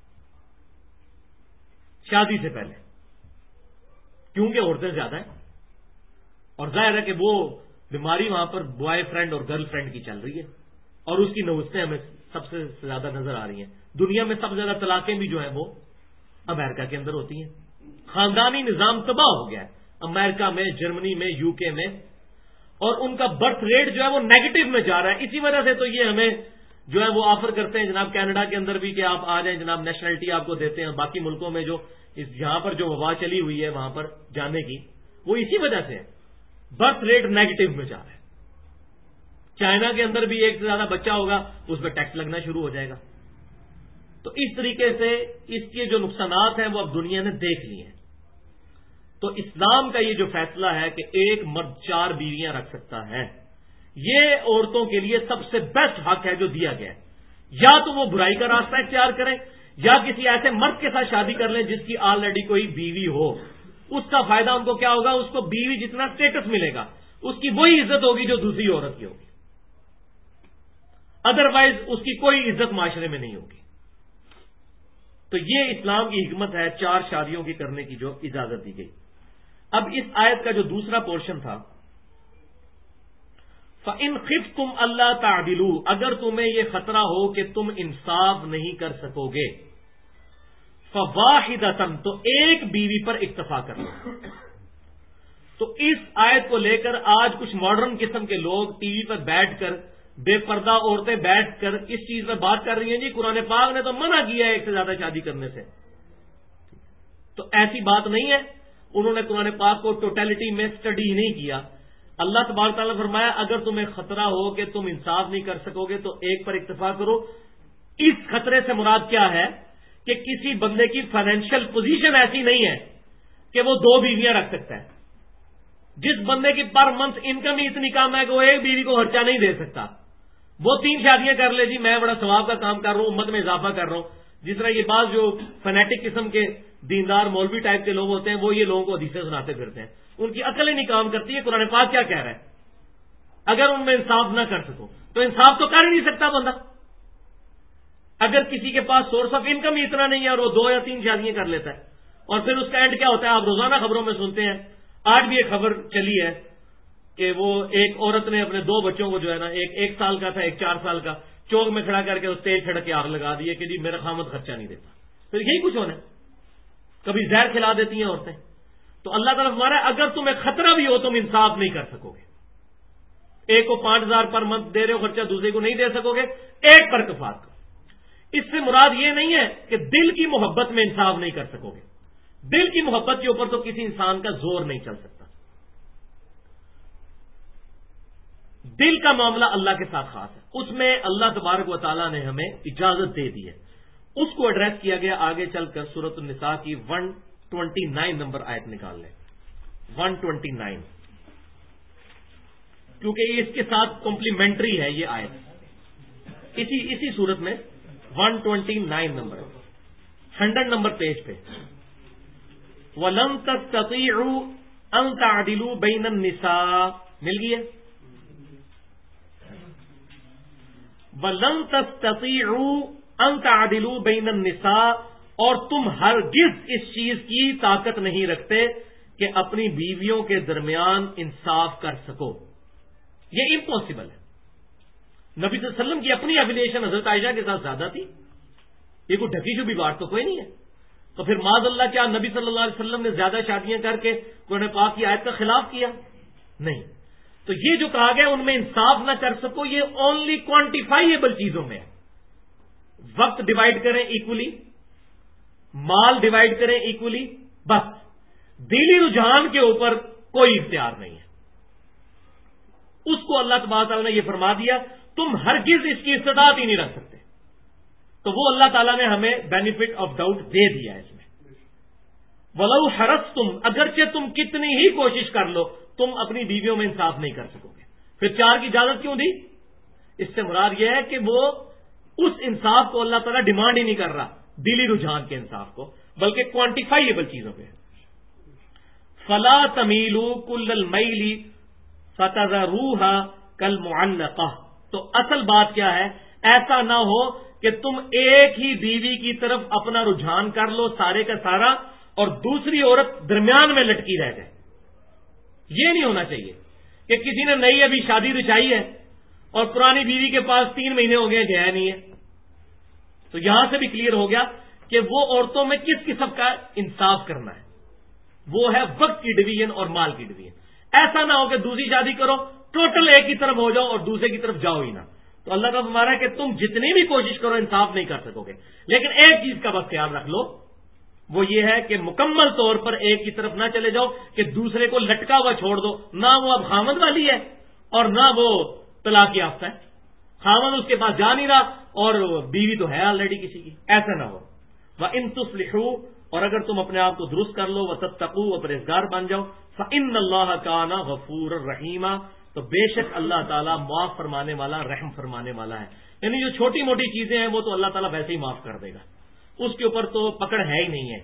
شادی سے پہلے، کیونکہ عورتیں زیادہ ہیں اور ظاہر ہے کہ وہ بیماری وہاں پر بوائے فرینڈ اور گرل فرینڈ کی چل رہی ہے، اور اس کی نوستیں ہمیں سب سے زیادہ نظر آ رہی ہیں. دنیا میں سب سے زیادہ طلاقیں بھی جو ہیں وہ امریکہ کے اندر ہوتی ہیں. خاندانی نظام تباہ ہو گیا ہے امریکہ میں، جرمنی میں، یو کے میں، اور ان کا برتھ ریٹ جو ہے وہ نیگیٹو میں جا رہا ہے. اسی وجہ سے تو یہ ہمیں جو ہے وہ آفر کرتے ہیں جناب کینیڈا کے اندر بھی کہ آپ آ جائیں جناب، نیشنلٹی آپ کو دیتے ہیں. باقی ملکوں میں جو یہاں پر جو وبا چلی ہوئی ہے وہاں پر جانے کی، وہ اسی وجہ سے ہے. برتھ ریٹ نیگیٹو میں جا رہا ہے. چائنا کے اندر بھی ایک سے زیادہ بچہ ہوگا اس پہ ٹیکس لگنا شروع ہو جائے گا. تو اس طریقے سے اس کے جو نقصانات ہیں وہ اب دنیا نے دیکھ لیے ہیں. تو اسلام کا یہ جو فیصلہ ہے کہ ایک مرد 4 بیویاں رکھ سکتا ہے، یہ عورتوں کے لیے سب سے بیسٹ حق ہے جو دیا گیا ہے. یا تو وہ برائی کا راستہ اختیار کریں یا کسی ایسے مرد کے ساتھ شادی کر لیں جس کی آلریڈی کوئی بیوی ہو. اس کا فائدہ ان کو کیا ہوگا؟ اس کو بیوی جتنا اسٹیٹس ملے گا اس کی وہی عزت ہوگی جو دوسری عورت کی ہوگی. ادروائز اس کی کوئی عزت معاشرے میں نہیں ہوگی. تو یہ اسلام کی حکمت ہے 4 شادیوں کی کرنے کی جو اجازت دی گئی. اب اس آیت کا جو دوسرا پورشن تھا، فَإِنْ خِفْتُمْ أَلَّا تَعْدِلُوا، اگر تمہیں یہ خطرہ ہو کہ تم انصاف نہیں کر سکو گے، فَوَاحِدَةً، تو ایک بیوی پر اکتفا کر لو. تو اس آیت کو لے کر آج کچھ ماڈرن قسم کے لوگ ٹی وی پر بیٹھ کر، بے پردہ عورتیں بیٹھ کر اس چیز پر بات کر رہی ہیں جی قرآن پاک نے تو منع کیا ہے ایک سے زیادہ شادی کرنے سے. تو ایسی بات نہیں ہے. انہوں نے قرآن پاک کو ٹوٹیلٹی میں اسٹڈی نہیں کیا. اللہ تبارک تعالیٰ نے فرمایا اگر تمہیں خطرہ ہو کہ تم انصاف نہیں کر سکو گے تو ایک پر اکتفا کرو. اس خطرے سے مراد کیا ہے کہ کسی بندے کی فائنینشیل پوزیشن ایسی نہیں ہے کہ وہ 2 بیویاں رکھ سکتا ہے. جس بندے کی پر منتھ انکم ہی اتنی کم ہے کہ وہ ایک بیوی کو خرچہ نہیں دے سکتا، وہ 3 شادیاں کر لے جی میں بڑا ثواب کا کام کر رہا ہوں، امت میں اضافہ کر رہا ہوں. جس طرح یہ بعض جو فنیٹک قسم کے دیندار مولوی ٹائپ کے لوگ ہوتے ہیں وہ یہ لوگوں کو حدیثیں سناتے پھرتے ہیں، ان کی عقل ہی نہیں کام کرتی ہے. قرآن پاک کیا کہہ رہا ہے؟ اگر ان میں انصاف نہ کر سکو تو انصاف تو کر ہی نہیں سکتا بندہ. اگر کسی کے پاس سورس آف انکم ہی اتنا نہیں ہے اور وہ 2 یا 3 شادیاں کر لیتا ہے، اور پھر اس کا اینڈ کیا ہوتا ہے؟ آپ روزانہ خبروں میں سنتے ہیں. آج بھی ایک خبر چلی ہے کہ وہ ایک عورت نے اپنے 2 بچوں کو جو ہے نا، ایک 1 سال کا تھا ایک 4 سال کا، چوک میں کھڑا کر کے اس تیل چھڑک کے آگ لگا دی کہ جی میرا خامد خرچہ نہیں دیتا. تو یہی کچھ ہونا ہے. کبھی زہر کھلا دیتی ہیں عورتیں. تو اللہ تعالیٰ ہمارا اگر تمہیں خطرہ بھی ہو تم انصاف نہیں کر سکو گے. ایک کو 5,000 پر منتھ دے رہے ہو خرچہ، دوسرے کو نہیں دے سکو گے، ایک پر اتفاق کرو. اس سے مراد یہ نہیں ہے کہ دل کی محبت میں انصاف نہیں کر سکو گے. دل کی محبت کے اوپر تو کسی انسان کا زور نہیں چل سکتا. دل کا معاملہ اللہ کے ساتھ خاص ہے، اس میں اللہ تبارک و تعالیٰ نے ہمیں اجازت دے دی ہے. اس کو ایڈریس کیا گیا آگے چل کر سورۃ النساء کی 129 نمبر آیت نکال لیں. 129 کیونکہ یہ اس کے ساتھ کمپلیمنٹری ہے یہ آیت. اسی صورت میں 129 نمبر 100 نمبر پیج پہ وَلَن تَسْتَطِيعُوا أَن تَعْدِلُوا بَيْنَ النِّسَاءِ مل گئی ہے. وَلَن تَسْتَطِيعُوا أَن تَعْدِلُوا بَيْنَ النِّسَاءِ اور تم ہرگز اس چیز کی طاقت نہیں رکھتے کہ اپنی بیویوں کے درمیان انصاف کر سکو. یہ امپاسبل ہے. نبی صلی اللہ علیہ وسلم کی اپنی افیلیشن حضرت عائشہ کے ساتھ زیادہ تھی. یہ کوئی ڈھکی چھپی بات تو کوئی نہیں ہے. تو پھر معاذ اللہ کیا نبی صلی اللہ علیہ وسلم نے زیادہ شادیاں کر کے قرآن پاک کی آیت کا خلاف کیا؟ نہیں. تو یہ جو کہا گیا ان میں انصاف نہ کر سکو یہ اونلی کوانٹیفائیبل چیزوں میں ہے. وقت ڈیوائڈ کریں ایکولی, مال ڈیوائڈ کریں ایکولی, بس دلی رجحان کے اوپر کوئی اختیار نہیں ہے. اس کو اللہ تبارک تعالیٰ نے یہ فرما دیا تم ہرگز اس کی استطاعت ہی نہیں رکھ سکتے. تو وہ اللہ تعالیٰ نے ہمیں بینیفٹ آف ڈاؤٹ دے دیا اس میں. وَلَوْ حَرَصْتُمْ اگرچہ تم کتنی ہی کوشش کر لو تم اپنی بیویوں میں انصاف نہیں کر سکو گے. پھر 4 کی اجازت کیوں دی؟ اس سے مراد یہ ہے کہ وہ اس انصاف کو اللہ تعالیٰ ڈیمانڈ ہی نہیں کر رہا دلی رجحان کے انصاف کو, بلکہ کوانٹیفائیبل چیزوں پہ. فَلَا تَمِيلُوا كُلَّ الْمَيْلِ فَتَذَرُوهَا كَالْمُعَلَّقَةِ تو اصل بات کیا ہے, ایسا نہ ہو کہ تم ایک ہی بیوی کی طرف اپنا رجحان کر لو سارے کا سارا اور دوسری عورت درمیان میں لٹکی رہ جائے. یہ نہیں ہونا چاہیے کہ کسی نے نئی ابھی شادی رچائی ہے اور پرانی بیوی کے پاس 3 مہینے ہو گئے گیا نہیں ہے. تو یہاں سے بھی کلیئر ہو گیا کہ وہ عورتوں میں کس قسم کا انصاف کرنا ہے. وہ ہے وقت کی ڈویژن اور مال کی ڈویژن. ایسا نہ ہو کہ دوسری شادی کرو ٹوٹل ایک کی طرف ہو جاؤ اور دوسرے کی طرف جاؤ ہی نہ. تو اللہ کا فرمان ہے کہ تم جتنی بھی کوشش کرو انصاف نہیں کر سکو گے. لیکن ایک چیز کا بس خیال رکھ لو, وہ یہ ہے کہ مکمل طور پر ایک کی طرف نہ چلے جاؤ کہ دوسرے کو لٹکا ہوا چھوڑ دو. نہ وہ اب خامد والی ہے اور نہ وہ طلاق یافتہ ہے. خامد اس کے پاس جا نہیں رہا اور بیوی تو ہے آلریڈی کسی کی. ایسا نہ ہو. وَإِن تُصْلِحُوا اور اگر تم اپنے آپ کو درست کر لو وَتَتَّقُوا اور پرہیزگار بن جاؤ فَإِنَّ اللَّهَ كَانَ غَفُورًا رَحِيمًا تو بے شک اللہ تعالیٰ معاف فرمانے والا رحم فرمانے والا ہے. یعنی جو چھوٹی موٹی چیزیں ہیں وہ تو اللہ تعالیٰ ویسے ہی معاف کر دے گا, اس کے اوپر تو پکڑ ہے ہی نہیں ہے.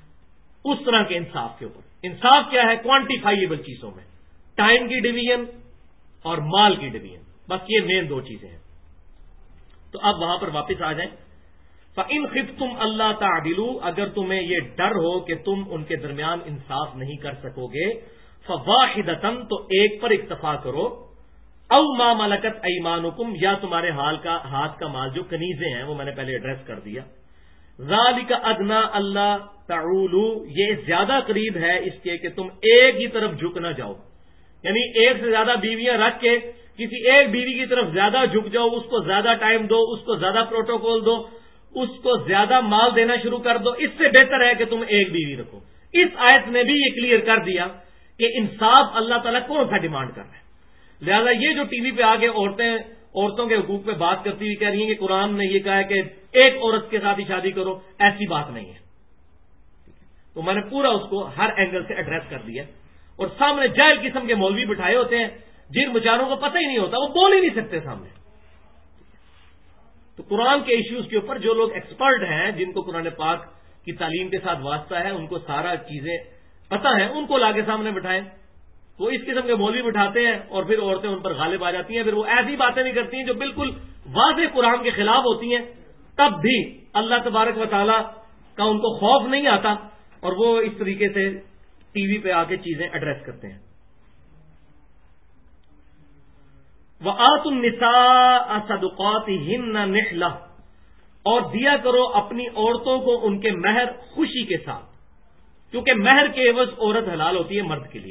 اس طرح کے انصاف کے اوپر انصاف کیا ہے کوانٹیفائیبل چیزوں میں, ٹائم کی ڈویژن اور مال کی ڈویژن, بس یہ مین 2 چیزیں ہیں. تو اب وہاں پر واپس آ جائیں. فَإِنْ خِفْتُمْ أَلَّا تَعْدِلُوا اگر تمہیں یہ ڈر ہو کہ تم ان کے درمیان انصاف نہیں کر سکو گے فَوَاحِدَةً تو ایک پر اکتفا کرو, او ما ملکت ایمانکم یا تمہارے ہاتھ کا مال جو کنیزیں ہیں وہ میں نے پہلے ایڈریس کر دیا. ذَلِكَ أَدْنَىٰ أَلَّا تَعُولُوا یہ زیادہ قریب ہے اس کے کہ تم ایک ہی طرف جھک نہ جاؤ. یعنی ایک سے زیادہ بیویاں رکھ کے کسی ایک بیوی کی طرف زیادہ جھک جاؤ, اس کو زیادہ ٹائم دو, اس کو زیادہ پروٹوکول دو, اس کو زیادہ مال دینا شروع کر دو. اس سے بہتر ہے کہ تم ایک بیوی رکھو. اس آیت نے بھی یہ کلیئر کر دیا کہ انصاف اللہ تعالیٰ کون سا ڈیمانڈ کر رہا ہے. لہذا یہ جو ٹی وی پہ آگے عورتوں کے حقوق پہ بات کرتی ہوئی کہہ رہی ہیں کہ قرآن نے یہ کہا ہے کہ ایک عورت کے ساتھ ہی شادی کرو, ایسی بات نہیں ہے. تو میں نے پورا اس کو ہر اینگل سے ایڈریس کر دیا. اور سامنے جاہل قسم کے مولوی بٹھائے ہوتے ہیں جن بیچاروں کو پتہ ہی نہیں ہوتا, وہ بول ہی نہیں سکتے سامنے. تو قرآن کے ایشوز کے اوپر جو لوگ ایکسپرٹ ہیں, جن کو قرآن پاک کی تعلیم کے ساتھ واسطہ ہے, ان کو سارا چیزیں پتہ ہیں, ان کو لا کے سامنے بٹھائیں. وہ اس قسم کے مولوی بٹھاتے ہیں اور پھر عورتیں ان پر غالب آ جاتی ہیں. پھر وہ ایسی باتیں نہیں کرتی ہیں جو بالکل واضح قرآن کے خلاف ہوتی ہیں, تب بھی اللہ تبارک و تعالیٰ کا ان کو خوف نہیں آتا اور وہ اس طریقے سے ٹی وی پہ آ کے چیزیں ایڈریس کرتے ہیں. وَآتُوا النِّسَاءَ صَدُقَاتِهِنَّ نِحْلَةً اور دیا کرو اپنی عورتوں کو ان کے مہر خوشی کے ساتھ, کیونکہ مہر کے عوض عورت حلال ہوتی ہے مرد کے لیے.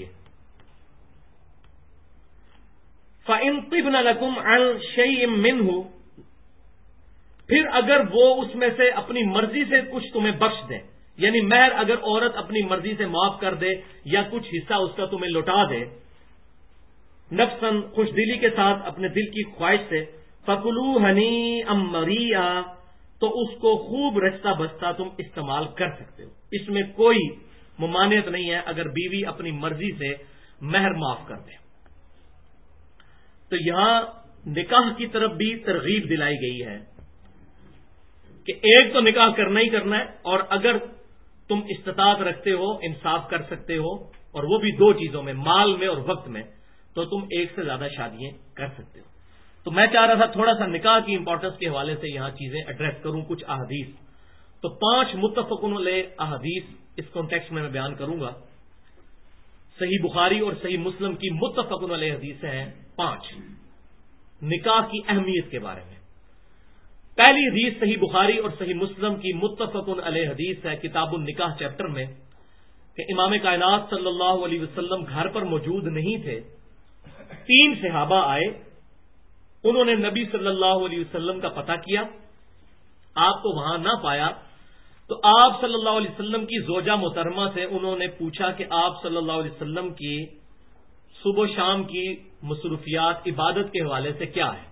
فَإِن طِبْنَ لَكُمْ عَنْ شَيْءٍ مِّنْهُ پھر اگر وہ اس میں سے اپنی مرضی سے کچھ تمہیں بخش دیں, یعنی مہر اگر عورت اپنی مرضی سے معاف کر دے یا کچھ حصہ اس کا تمہیں لوٹا دے نفساً خوش دلی کے ساتھ اپنے دل کی خواہش سے, فَكُلُوا هَنِيئًا مَرِيئًا تو اس کو خوب رچتا بچتا تم استعمال کر سکتے ہو. اس میں کوئی ممانعت نہیں ہے اگر بیوی اپنی مرضی سے مہر معاف کر دے۔ تو یہاں نکاح کی طرف بھی ترغیب دلائی گئی ہے کہ ایک تو نکاح کرنا ہی کرنا ہے، اور اگر تم استطاعت رکھتے ہو، انصاف کر سکتے ہو، اور وہ بھی دو چیزوں میں، مال میں اور وقت میں، تو تم ایک سے زیادہ شادیاں کر سکتے ہو۔ تو میں چاہ رہا تھا تھوڑا سا نکاح کی امپورٹنس کے حوالے سے یہاں چیزیں ایڈریس کروں، کچھ احادیث۔ تو 5 متفقن علیہ احادیث اس کانٹیکسٹ میں بیان کروں گا۔ صحیح بخاری اور صحیح مسلم کی متفقن علیہ حدیث ہیں 5 نکاح کی اہمیت کے بارے میں۔ پہلی حدیث صحیح بخاری اور صحیح مسلم کی متفقن علیہ حدیث ہے کتاب النکاح چیپٹر میں، کہ امام کائنات صلی اللہ علیہ وسلم گھر پر موجود نہیں تھے، 3 صحابہ آئے، انہوں نے نبی صلی اللہ علیہ وسلم کا پتہ کیا، آپ کو وہاں نہ پایا، تو آپ صلی اللہ علیہ وسلم کی زوجہ محترمہ سے انہوں نے پوچھا کہ آپ صلی اللہ علیہ وسلم کی صبح و شام کی مصروفیات عبادت کے حوالے سے کیا ہے؟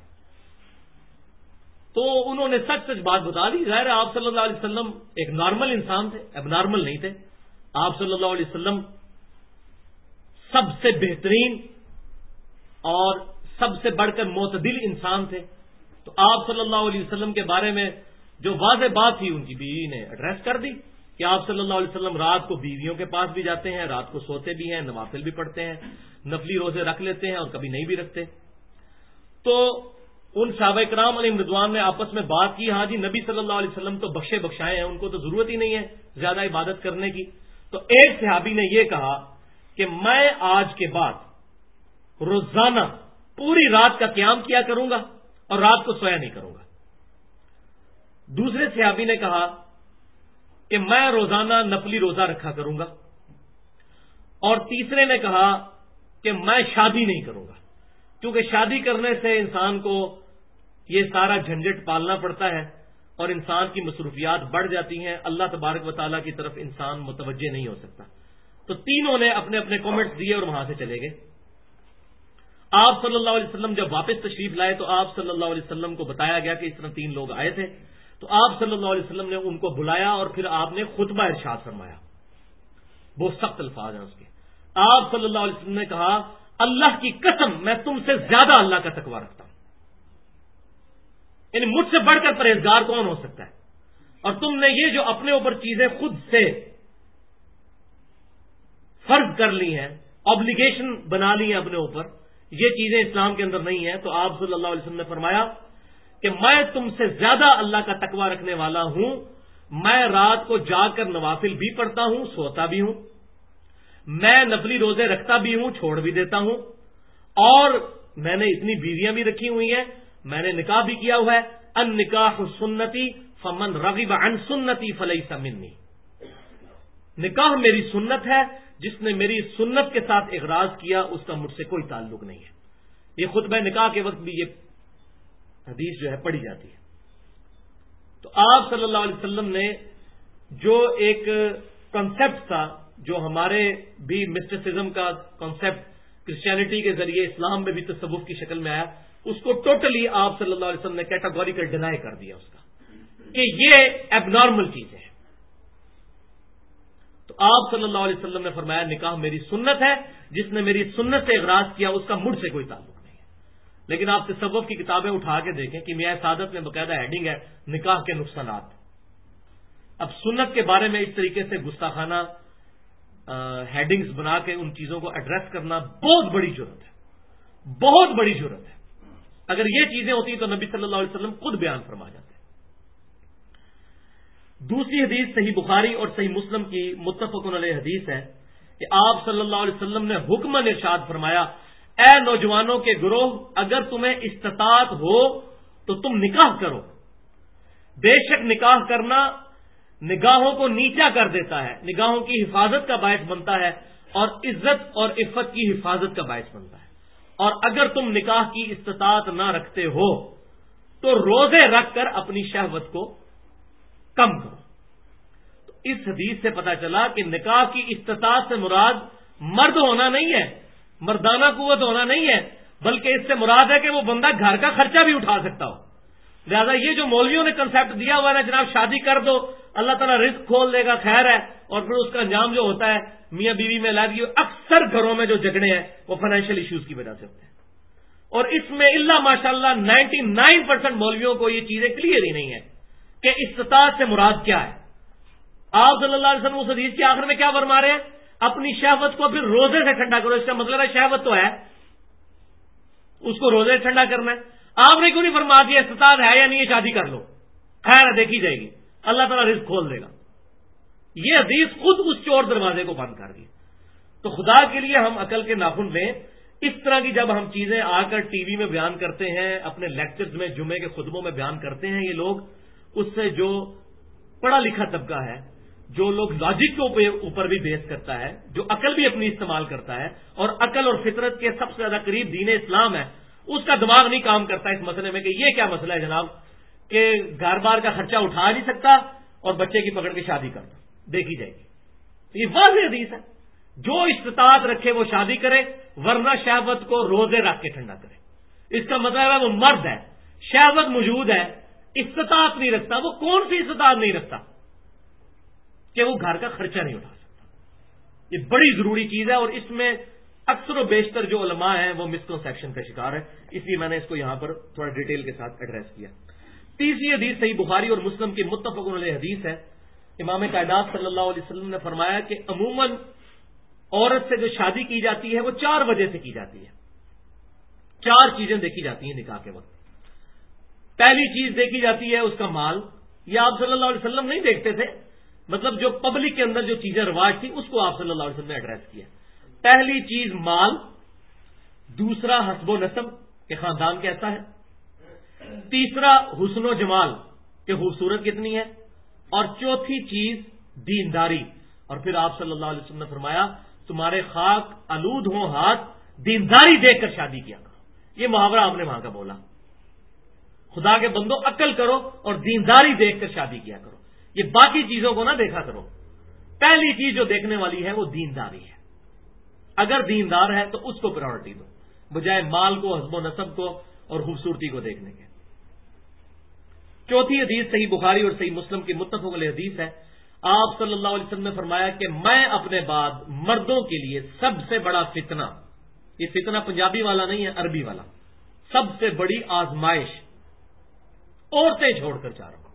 تو انہوں نے سچ سچ بات بتا دی۔ ظاہر ہے آپ صلی اللہ علیہ وسلم ایک نارمل انسان تھے، اب نارمل نہیں تھے۔ آپ صلی اللہ علیہ وسلم سب سے بہترین اور سب سے بڑھ کر معتدل انسان تھے، تو آپ صلی اللہ علیہ وسلم کے بارے میں جو واضح بات تھی ان کی بیوی نے ایڈریس کر دی کہ آپ صلی اللہ علیہ وسلم رات کو بیویوں کے پاس بھی جاتے ہیں، رات کو سوتے بھی ہیں، نوافل بھی پڑھتے ہیں، نفلی روزے رکھ لیتے ہیں اور کبھی نہیں بھی رکھتے۔ تو ان صحابہ کرام علیہ رضوان نے آپس میں بات کی، ہاں جی نبی صلی اللہ علیہ وسلم تو بخشے بخشائے ہیں، ان کو تو ضرورت ہی نہیں ہے زیادہ عبادت کرنے کی۔ تو ایک صحابی نے یہ کہا کہ میں آج کے بعد روزانہ پوری رات کا قیام کیا کروں گا اور رات کو سویا نہیں کروں گا۔ دوسرے صحابی نے کہا کہ میں روزانہ نفلی روزہ رکھا کروں گا، اور تیسرے نے کہا کہ میں شادی نہیں کروں گا، کیونکہ شادی کرنے سے انسان کو یہ سارا جھنجٹ پالنا پڑتا ہے اور انسان کی مصروفیات بڑھ جاتی ہیں، اللہ تبارک و تعالیٰ کی طرف انسان متوجہ نہیں ہو سکتا۔ تو تینوں نے اپنے اپنے کامنٹس دیے اور وہاں سے چلے گئے۔ آپ صلی اللہ علیہ وسلم جب واپس تشریف لائے تو آپ صلی اللہ علیہ وسلم کو بتایا گیا کہ اس طرح 3 لوگ آئے تھے، تو آپ صلی اللہ علیہ وسلم نے ان کو بلایا اور پھر آپ نے خطبہ ارشاد فرمایا، بہت سخت الفاظ ہیں اس کے۔ آپ صلی اللہ علیہ وسلم نے کہا اللہ کی قسم میں تم سے زیادہ اللہ کا تقوی رکھتا ہوں، یعنی مجھ سے بڑھ کر پرہیزگار کون ہو سکتا ہے، اور تم نے یہ جو اپنے اوپر چیزیں خود سے فرض کر لی ہیں، آبلیگیشن بنا لی ہیں اپنے اوپر، یہ چیزیں اسلام کے اندر نہیں ہیں۔ تو آپ صلی اللہ علیہ وسلم نے فرمایا کہ میں تم سے زیادہ اللہ کا تقوی رکھنے والا ہوں، میں رات کو جاگ کر نوافل بھی پڑھتا ہوں، سوتا بھی ہوں، میں نفلی روزے رکھتا بھی ہوں، چھوڑ بھی دیتا ہوں، اور میں نے اتنی بیویاں بھی رکھی ہوئی ہیں، میں نے نکاح بھی کیا ہوا ہے، النکاح سنتی فمن رغب عن سنتی فلیس منی، نکاح میری سنت ہے، جس نے میری سنت کے ساتھ اغراض کیا اس کا مجھ سے کوئی تعلق نہیں ہے۔ یہ خطبہ نکاح کے وقت بھی یہ حدیث جو ہے پڑھی جاتی ہے۔ تو آپ صلی اللہ علیہ وسلم نے جو ایک کانسیپٹ تھا، جو ہمارے بھی مسٹسزم کا کانسیپٹ کرسچینٹی کے ذریعے اسلام میں بھی تصوف کی شکل میں آیا، اس کو ٹوٹلی آپ صلی اللہ علیہ وسلم نے کیٹاگوریکل ڈینائی کر دیا اس کا، کہ یہ ایب نارمل چیزیں ہیں۔ تو آپ صلی اللہ علیہ وسلم نے فرمایا نکاح میری سنت ہے، جس نے میری سنت سے اغراض کیا اس کا مجھ سے کوئی تعلق نہیں ہے۔ لیکن آپ تصوف کی کتابیں اٹھا کے دیکھیں کہ میاں سعادت میں باقاعدہ ہیڈنگ ہے نکاح کے نقصانات۔ اب سنت کے بارے میں اس طریقے سے گستاخانہ ہیڈنگز بنا کے ان چیزوں کو ایڈریس کرنا بہت بڑی جرت ہے، بہت بڑی جرت ہے۔ اگر یہ چیزیں ہوتی تو نبی صلی اللہ علیہ وسلم خود بیان فرما جاتے۔ دوسری حدیث صحیح بخاری اور صحیح مسلم کی متفق علیہ حدیث ہے کہ آپ صلی اللہ علیہ وسلم نے حکماً ارشاد فرمایا، اے نوجوانوں کے گروہ، اگر تمہیں استطاعت ہو تو تم نکاح کرو، بے شک نکاح کرنا نگاہوں کو نیچا کر دیتا ہے، نگاہوں کی حفاظت کا باعث بنتا ہے، اور عزت اور عفت کی حفاظت کا باعث بنتا ہے، اور اگر تم نکاح کی استطاعت نہ رکھتے ہو تو روزے رکھ کر اپنی شہوت کو کم کرو۔ تو اس حدیث سے پتا چلا کہ نکاح کی استطاعت سے مراد مرد ہونا نہیں ہے، مردانہ قوت ہونا نہیں ہے، بلکہ اس سے مراد ہے کہ وہ بندہ گھر کا خرچہ بھی اٹھا سکتا ہو، لہٰذا یہ جو مولویوں نے کنسپٹ دیا ہوا ہے نا جناب شادی کر دو اللہ تعالیٰ رزق کھول دے گا خیر ہے، اور پھر اس کا انجام جو ہوتا ہے میاں بیوی میں لگ گئی، اکثر گھروں میں جو جھگڑے ہیں وہ فائنینشیل ایشوز کی وجہ سے ہوتے ہیں، اور اس میں اللہ ماشاء اللہ 99% مولویوں کو یہ چیزیں کلیئر ہی نہیں ہے کہ استطاعت سے مراد کیا ہے۔ آپ صلی اللہ علیہ وسلم اس حدیث کے آخر میں کیا فرما رہے ہیں؟ اپنی شہوت کو پھر روزے سے ٹھنڈا کرو، اس کا مطلب ہے شہوت تو ہے اس کو روزے سے ٹھنڈا کرنا ہے۔ آپ نے کیوں نہیں فرما دیا استطاعت ہے یا نہیں ہے شادی کر لو، خیر ہے دیکھی جائے گی، اللہ تعالیٰ رزق کھول دے گا۔ یہ حدیث خود اس چور دروازے کو بند کر دی۔ تو خدا کے لیے ہم عقل کے ناخن لیں، اس طرح کی جب ہم چیزیں آ کر ٹی وی میں بیان کرتے ہیں، اپنے لیکچرز میں جمعے کے خطبوں میں بیان کرتے ہیں، یہ لوگ اس سے جو پڑھا لکھا طبقہ ہے، جو لوگ لاجک کے اوپر بھی بیس کرتا ہے، جو عقل بھی اپنی استعمال کرتا ہے اور عقل اور فطرت کے سب سے زیادہ قریب دین اسلام ہے، اس کا دماغ نہیں کام کرتا اس مسئلے میں کہ یہ کیا مسئلہ ہے جناب کہ گھر بار کا خرچہ اٹھا نہیں سکتا اور بچے کی پکڑ کے شادی کرتا، دیکھی جائے گی۔ یہ واضح حدیث ہے، جو استطاعت رکھے وہ شادی کرے، ورنہ شہوت کو روزے رکھ کے ٹھنڈا کرے۔ اس کا مطلب ہے وہ مرد ہے، شہوت موجود ہے، استطاعت نہیں رکھتا، وہ کون سی استطاعت نہیں رکھتا کہ وہ گھر کا خرچہ نہیں اٹھا سکتا۔ یہ بڑی ضروری چیز ہے، اور اس میں اکثر و بیشتر جو علماء ہیں وہ مسکنسیپشن کا شکار ہے، اس لیے میں نے اس کو یہاں پر تھوڑا ڈیٹیل کے ساتھ ایڈریس کیا۔ تیسری حدیث صحیح بخاری اور مسلم کی متفق علیہ حدیث ہے، امام کائنات صلی اللہ علیہ وسلم نے فرمایا کہ عموماً عورت سے جو شادی کی جاتی ہے وہ 4 وجہ سے کی جاتی ہے، 4 چیزیں دیکھی جاتی ہیں نکاح کے وقت۔ پہلی چیز دیکھی جاتی ہے اس کا مال، یہ آپ صلی اللہ علیہ وسلم نہیں دیکھتے تھے، مطلب جو پبلک کے اندر جو چیزیں رواج تھی اس کو آپ صلی اللہ علیہ وسلم نے ایڈریس کیا۔ پہلی چیز مال، دوسرا حسب و نسب کہ خاندان کیسا ہے، تیسرا حسن و جمال کہ خوبصورت کتنی ہے، اور چوتھی چیز دینداری۔ اور پھر آپ صلی اللہ علیہ وسلم نے فرمایا تمہارے خاک آلود ہوں ہاتھ، دینداری دیکھ کر شادی کیا کرو۔ یہ محاورہ آپ نے وہاں کا بولا، خدا کے بندو عقل کرو اور دینداری دیکھ کر شادی کیا کرو، یہ باقی چیزوں کو نہ دیکھا کرو۔ پہلی چیز جو دیکھنے والی ہے وہ دینداری ہے، اگر دیندار ہے تو اس کو پرائورٹی دو بجائے مال کو، حسب و نسب کو اور خوبصورتی کو دیکھنے کے۔ چوتھی حدیث صحیح بخاری اور صحیح مسلم کی متفق علیہ حدیث ہے، آپ صلی اللہ علیہ وسلم نے فرمایا کہ میں اپنے بعد مردوں کے لیے سب سے بڑا فتنہ، یہ فتنہ پنجابی والا نہیں ہے عربی والا، سب سے بڑی آزمائش عورتیں چھوڑ کر جا رہا ہوں۔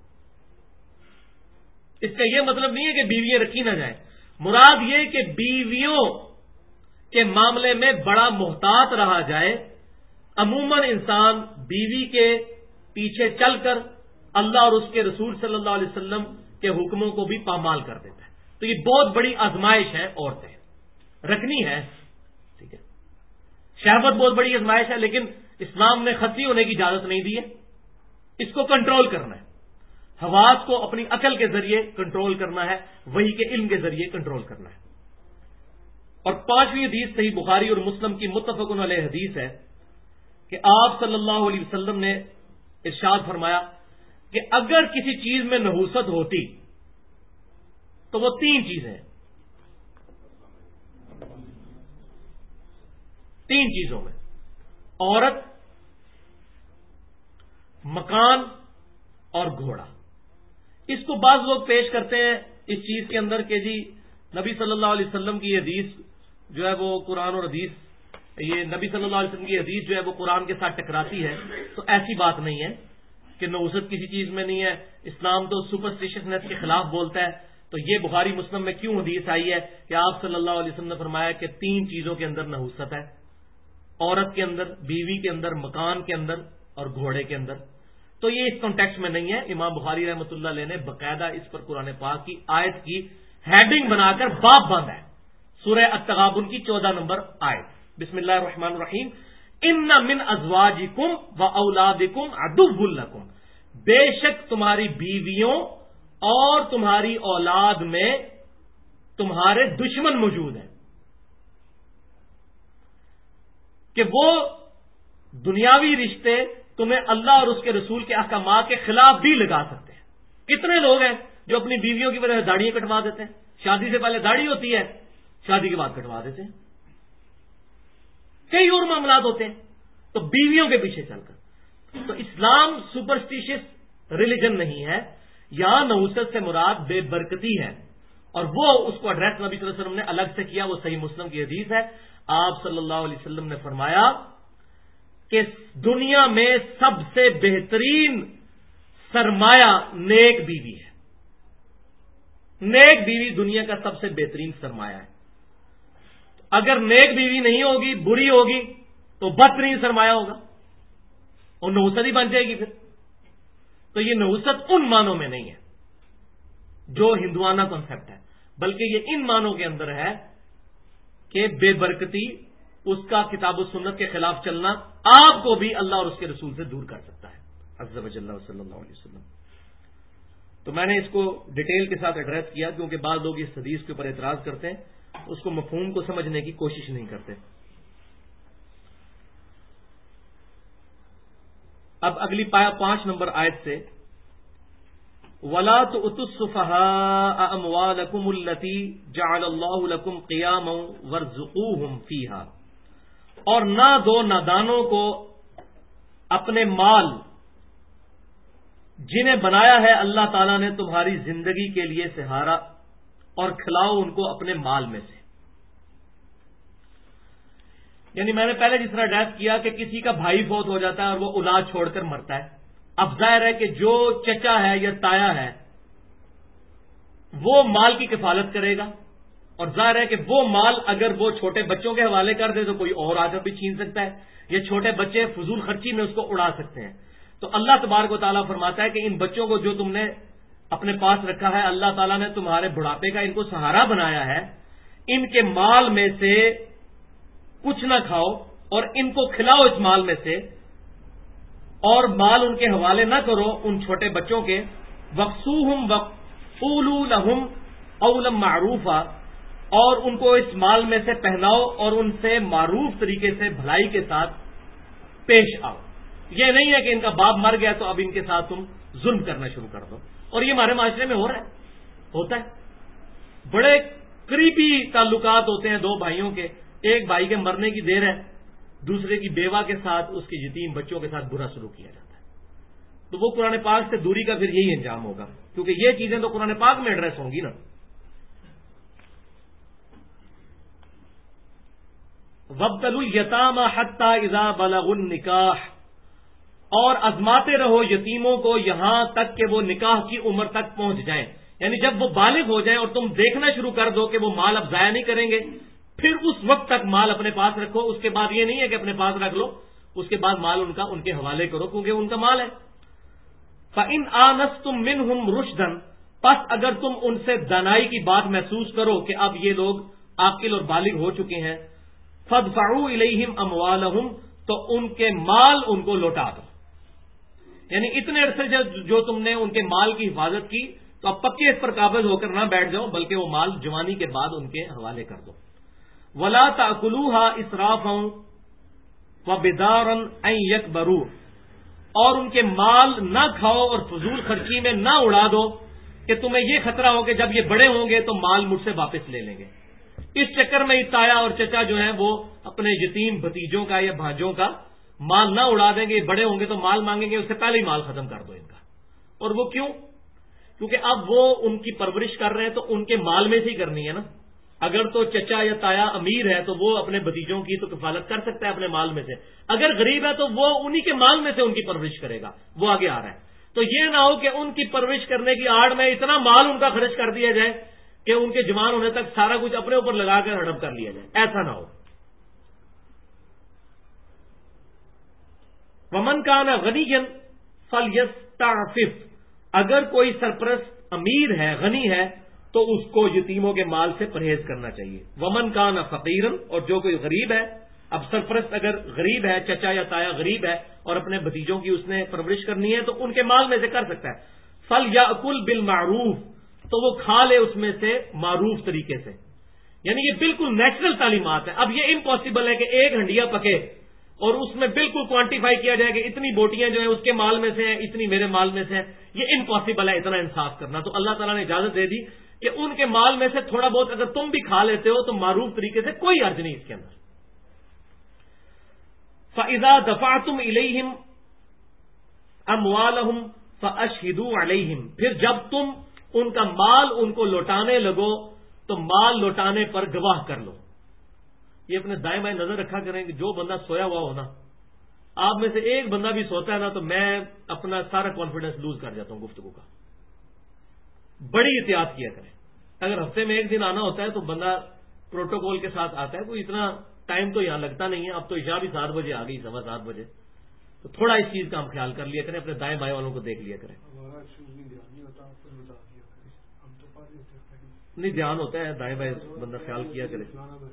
اس کا یہ مطلب نہیں ہے کہ بیویاں رکھی نہ جائیں، مراد یہ کہ بیویوں کے معاملے میں بڑا محتاط رہا جائے۔ عموماً انسان بیوی کے پیچھے چل کر اللہ اور اس کے رسول صلی اللہ علیہ وسلم کے حکموں کو بھی پامال کر دیتا ہے، تو یہ بہت بڑی آزمائش ہے، عورتیں رکھنی ہے، ٹھیک ہے۔ شہوت بہت بڑی آزمائش ہے، لیکن اسلام نے خطی ہونے کی اجازت نہیں دی ہے، اس کو کنٹرول کرنا ہے، حواس کو اپنی عقل کے ذریعے کنٹرول کرنا ہے، وحی کے علم کے ذریعے کنٹرول کرنا ہے۔ اور پانچویں حدیث صحیح بخاری اور مسلم کی متفق علیہ حدیث ہے کہ آپ صلی اللہ علیہ وسلم نے ارشاد فرمایا کہ اگر کسی چیز میں نحوست ہوتی تو وہ 3 چیزیں ہیں، 3 چیزوں میں، عورت، مکان اور گھوڑا۔ اس کو بعض لوگ پیش کرتے ہیں اس چیز کے اندر کہ جی نبی صلی اللہ علیہ وسلم کی حدیث جو ہے وہ قرآن اور حدیث، یہ نبی صلی اللہ علیہ وسلم کی حدیث جو ہے وہ قرآن کے ساتھ ٹکراتی ہے، تو ایسی بات نہیں ہے کہ نحوست کسی چیز میں نہیں ہے، اسلام تو سپرسٹیشنس کے خلاف بولتا ہے۔ تو یہ بخاری مسلم میں کیوں حدیث آئی ہے کہ آپ صلی اللہ علیہ وسلم نے فرمایا کہ 3 چیزوں کے اندر نحوست ہے، عورت کے اندر، بیوی کے اندر، مکان کے اندر اور گھوڑے کے اندر۔ تو یہ اس کانٹیکسٹ میں نہیں ہے، امام بخاری رحمۃ اللہ علیہ نے باقاعدہ اس پر قرآن پاک کی آیت کی ہیڈنگ بنا کر باب باندھا ہے، سورہ التغابن کی 14 نمبر آیت، بسم اللہ الرحمن الرحیم، ان من ازواجکم و اولادکم عدو لکم، بے شک تمہاری بیویوں اور تمہاری اولاد میں تمہارے دشمن موجود ہیں، کہ وہ دنیاوی رشتے تمہیں اللہ اور اس کے رسول کے احکامات کے خلاف بھی لگا سکتے ہیں۔ کتنے لوگ ہیں جو اپنی بیویوں کی وجہ سے داڑھی کٹوا دیتے ہیں، شادی سے پہلے داڑھی ہوتی ہے، شادی کے بعد کٹوا دیتے ہیں، کئی اور معاملات ہوتے ہیں، تو بیویوں کے پیچھے چل کر۔ تو اسلام سپرسٹیشس ریلیجن نہیں ہے. یہاں نحوست سے مراد بے برکتی ہے، اور وہ اس کو ایڈریس نبی صلی اللہ علیہ وسلم نے الگ سے کیا. وہ صحیح مسلم کی حدیث ہے. آپ صلی اللہ علیہ وسلم نے فرمایا کہ دنیا میں سب سے بہترین سرمایہ نیک بیوی ہے. نیک بیوی دنیا کا سب سے بہترین سرمایہ ہے. اگر نیک بیوی نہیں ہوگی، بری ہوگی، تو بدترین سرمایہ ہوگا اور نحوست ہی بن جائے گی پھر. تو یہ نحوست ان معنوں میں نہیں ہے جو ہندوانہ کانسیپٹ ہے، بلکہ یہ ان معنوں کے اندر ہے کہ بے برکتی، اس کا کتاب و سنت کے خلاف چلنا آپ کو بھی اللہ اور اس کے رسول سے دور کر سکتا ہے. عز و جل صلی اللہ علیہ وسلم. تو میں نے اس کو ڈیٹیل کے ساتھ ایڈریس کیا کیونکہ بعض لوگ اس حدیث کے اوپر اعتراض کرتے ہیں، اس کو مفہوم کو سمجھنے کی کوشش نہیں کرتے. اب اگلی 5 نمبر آیت سے وَلَا تُؤْتُوا السُّفَهَاءَ أَمْوَالَكُمُ الَّتِي جَعَلَ اللَّهُ لَكُمْ قِيَامًا وَارْزُقُوهُمْ فِيهَا، اور نہ دو نادانوں کو اپنے مال جنہیں بنایا ہے اللہ تعالیٰ نے تمہاری زندگی کے لیے سہارا، اور کھلاؤ ان کو اپنے مال میں سے. یعنی میں نے پہلے جس طرح ڈیس کیا کہ کسی کا بھائی فوت ہو جاتا ہے اور وہ اولاد چھوڑ کر مرتا ہے. اب ظاہر ہے کہ جو چچا ہے یا تایا ہے وہ مال کی کفالت کرے گا، اور ظاہر ہے کہ وہ مال اگر وہ چھوٹے بچوں کے حوالے کر دے تو کوئی اور آ کر بھی چھین سکتا ہے، یا چھوٹے بچے فضول خرچی میں اس کو اڑا سکتے ہیں. تو اللہ تبارک و تعالیٰ فرماتا ہے کہ ان بچوں کو جو تم نے اپنے پاس رکھا ہے، اللہ تعالیٰ نے تمہارے بڑھاپے کا ان کو سہارا بنایا ہے، ان کے مال میں سے کچھ نہ کھاؤ اور ان کو کھلاؤ اس مال میں سے، اور مال ان کے حوالے نہ کرو ان چھوٹے بچوں کے. وَقْسُوهُمْ وَقُولُوا لَهُمْ قَوْلًا مَعْرُوفًا، اور ان کو اس مال میں سے پہناؤ اور ان سے معروف طریقے سے بھلائی کے ساتھ پیش آؤ. یہ نہیں ہے کہ ان کا باپ مر گیا تو اب ان کے ساتھ تم ظلم کرنا شروع کر دو. اور یہ ہمارے معاشرے میں ہو رہا ہے، ہوتا ہے. بڑے قریبی تعلقات ہوتے ہیں دو بھائیوں کے، ایک بھائی کے مرنے کی دیر ہے، دوسرے کی بیوہ کے ساتھ، اس کے یتیم بچوں کے ساتھ برا سلوک کیا جاتا ہے. تو وہ قرآن پاک سے دوری کا پھر یہی انجام ہوگا، کیونکہ یہ چیزیں تو قرآن پاک میں ایڈریس ہوں گی نا. وَابْتَلُوا الْيَتَامَى حَتَّى إِذَا بَلَغُوا النِّكَاحَ، اور آزماتے رہو یتیموں کو یہاں تک کہ وہ نکاح کی عمر تک پہنچ جائیں. یعنی جب وہ بالغ ہو جائیں اور تم دیکھنا شروع کر دو کہ وہ مال اب ضائع نہیں کریں گے، پھر اس وقت تک مال اپنے پاس رکھو. اس کے بعد یہ نہیں ہے کہ اپنے پاس رکھ لو، اس کے بعد مال ان کے حوالے کرو کیونکہ ان کا مال ہے. فَإِنْ آنَسْتُم مِّنْهُمْ رُشْدًا، پس اگر تم ان سے دانائی کی بات محسوس کرو کہ اب یہ لوگ عاقل اور بالغ ہو چکے ہیں، فَادْفَعُوا إِلَيْهِمْ أَمْوَالَهُمْ، تو ان کے مال ان کو لوٹا دو. یعنی اتنے عرصے جو تم نے ان کے مال کی حفاظت کی تو اب پکے اس پر قابض ہو کر نہ بیٹھ جاؤ، بلکہ وہ مال جوانی کے بعد ان کے حوالے کر دو. وَلَا تَأْكُلُوهَا إِسْرَافًا وَبِدَارًا أَن يَكْبَرُوا، اور ان کے مال نہ کھاؤ اور فضول خرچی میں نہ اڑا دو کہ تمہیں یہ خطرہ ہو کہ جب یہ بڑے ہوں گے تو مال مجھ سے واپس لے لیں گے. اس چکر میں تایا اور چچا جو ہیں وہ اپنے یتیم بھتیجوں کا یا بھانجوں کا مال نہ اڑا دیں گے. بڑے ہوں گے تو مال مانگیں گے، اس سے پہلے ہی مال ختم کر دو ان کا. اور وہ کیوں؟ کیونکہ اب وہ ان کی پرورش کر رہے ہیں تو ان کے مال میں سے ہی کرنی ہے نا. اگر تو چچا یا تایا امیر ہے تو وہ اپنے بھتیجوں کی تو کفالت کر سکتا ہے اپنے مال میں سے، اگر غریب ہے تو وہ انہی کے مال میں سے ان کی پرورش کرے گا. وہ آگے آ رہا ہے. تو یہ نہ ہو کہ ان کی پرورش کرنے کی آڑ میں اتنا مال ان کا خرچ کر دیا جائے کہ ان کے جوان ہونے تک سارا کچھ اپنے اوپر لگا کر ہڑپ کر لیا جائے، ایسا نہ ہو. وَمَنْ كَانَ غَنِيًّا فَلْيَسْتَعْفِفْ، اگر کوئی سرپرست امیر ہے، غنی ہے، تو اس کو یتیموں کے مال سے پرہیز کرنا چاہیے. وَمَنْ كَانَ فَقِيرًا، اور جو کوئی غریب ہے، اب سرپرست اگر غریب ہے، چچا یا تایا غریب ہے اور اپنے بھتیجوں کی اس نے پرورش کرنی ہے تو ان کے مال میں سے کر سکتا ہے. فَلْيَأْكُلْ بِالْمَعْرُوفِ، تو وہ کھا لے اس میں سے معروف طریقے سے. یعنی یہ بالکل نیچرل تعلیمات ہے. اب یہ امپاسبل ہے کہ ایک ہنڈیا پکے اور اس میں بالکل کوانٹیفائی کیا جائے کہ اتنی بوٹیاں جو ہیں اس کے مال میں سے ہیں، اتنی میرے مال میں سے ہیں. یہ امپاسبل ہے اتنا انصاف کرنا. تو اللہ تعالیٰ نے اجازت دے دی کہ ان کے مال میں سے تھوڑا بہت اگر تم بھی کھا لیتے ہو تو معروف طریقے سے، کوئی حرج نہیں اس کے اندر. فَإِذَا دَفَعْتُمْ إِلَيْهِمْ اموالہم فاشہدوا علیہم، پھر جب تم ان کا مال ان کو لوٹانے لگو تو مال لوٹانے پر گواہ کر لو۔ یہ اپنے دائیں بائیں نظر رکھا کریں کہ جو بندہ سویا ہوا ہو نا، آپ میں سے ایک بندہ بھی سوتا ہے نا تو میں اپنا سارا کانفیڈنس لوز کر جاتا ہوں گفتگو کا۔ بڑی احتیاط کیا کریں۔ اگر ہفتے میں ایک دن آنا ہوتا ہے تو بندہ پروٹوکول کے ساتھ آتا ہے، کوئی اتنا ٹائم تو یہاں لگتا نہیں ہے۔ اب تو عشاء بھی 7 بجے آ گئی، 7:15 بجے، تو تھوڑا اس چیز کا ہم خیال کر لیا کریں، اپنے دائیں بائیں والوں کو دیکھ لیا کریں۔ نہیں دھیان ہوتا ہے، دائیں بائیں بندہ خیال کیا کرے۔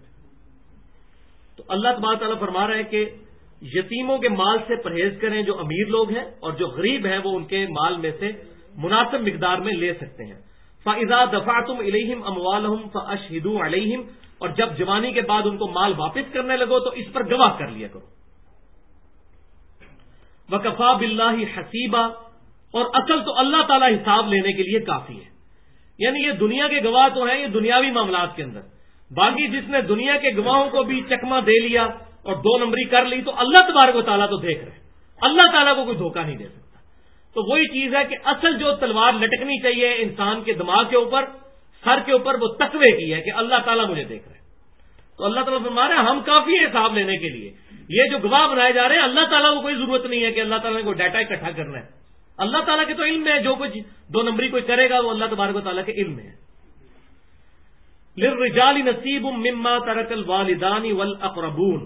تو اللہ تبارک تعالیٰ فرما رہا ہے کہ یتیموں کے مال سے پرہیز کریں جو امیر لوگ ہیں، اور جو غریب ہیں وہ ان کے مال میں سے مناسب مقدار میں لے سکتے ہیں۔ فَإِذَا دَفَعْتُمْ إِلَيْهِمْ أَمْوَالَهُمْ فَأَشْهِدُوا عَلَيْهِمْ، اور جب جوانی کے بعد ان کو مال واپس کرنے لگو تو اس پر گواہ کر لیا کرو۔ وَكَفَى بِاللَّهِ حَسِيبًا، اور اصل تو اللہ تعالیٰ حساب لینے کے لیے کافی ہے۔ یعنی یہ دنیا کے گواہ تو ہیں، یہ دنیاوی معاملات کے اندر، باقی جس نے دنیا کے گواہوں کو بھی چکما دے لیا اور 2 نمبری کر لی تو اللہ تبارک و تعالیٰ تو دیکھ رہے، اللہ تعالیٰ کو کوئی دھوکہ نہیں دے سکتا۔ تو وہی چیز ہے کہ اصل جو تلوار لٹکنی چاہیے انسان کے دماغ کے اوپر، سر کے اوپر، وہ تقوی کی ہے کہ اللہ تعالیٰ مجھے دیکھ رہے ہیں۔ تو اللہ تعالیٰ فرما رہے ہیں ہم کافی ہے حساب لینے کے لیے۔ یہ جو گواہ بنائے جا رہے ہیں اللہ تعالیٰ کو کوئی ضرورت نہیں ہے کہ اللہ تعالیٰ نے کوئی ڈیٹا اکٹھا کرنا ہے، اللہ تعالیٰ کے تو علم میں ہے، جو کچھ 2 نمبری کوئی کرے گا وہ اللہ تبارک و تعالیٰ کے علم میں ہے۔ للرجال نصیب مما ترک الوالدان والاقربون،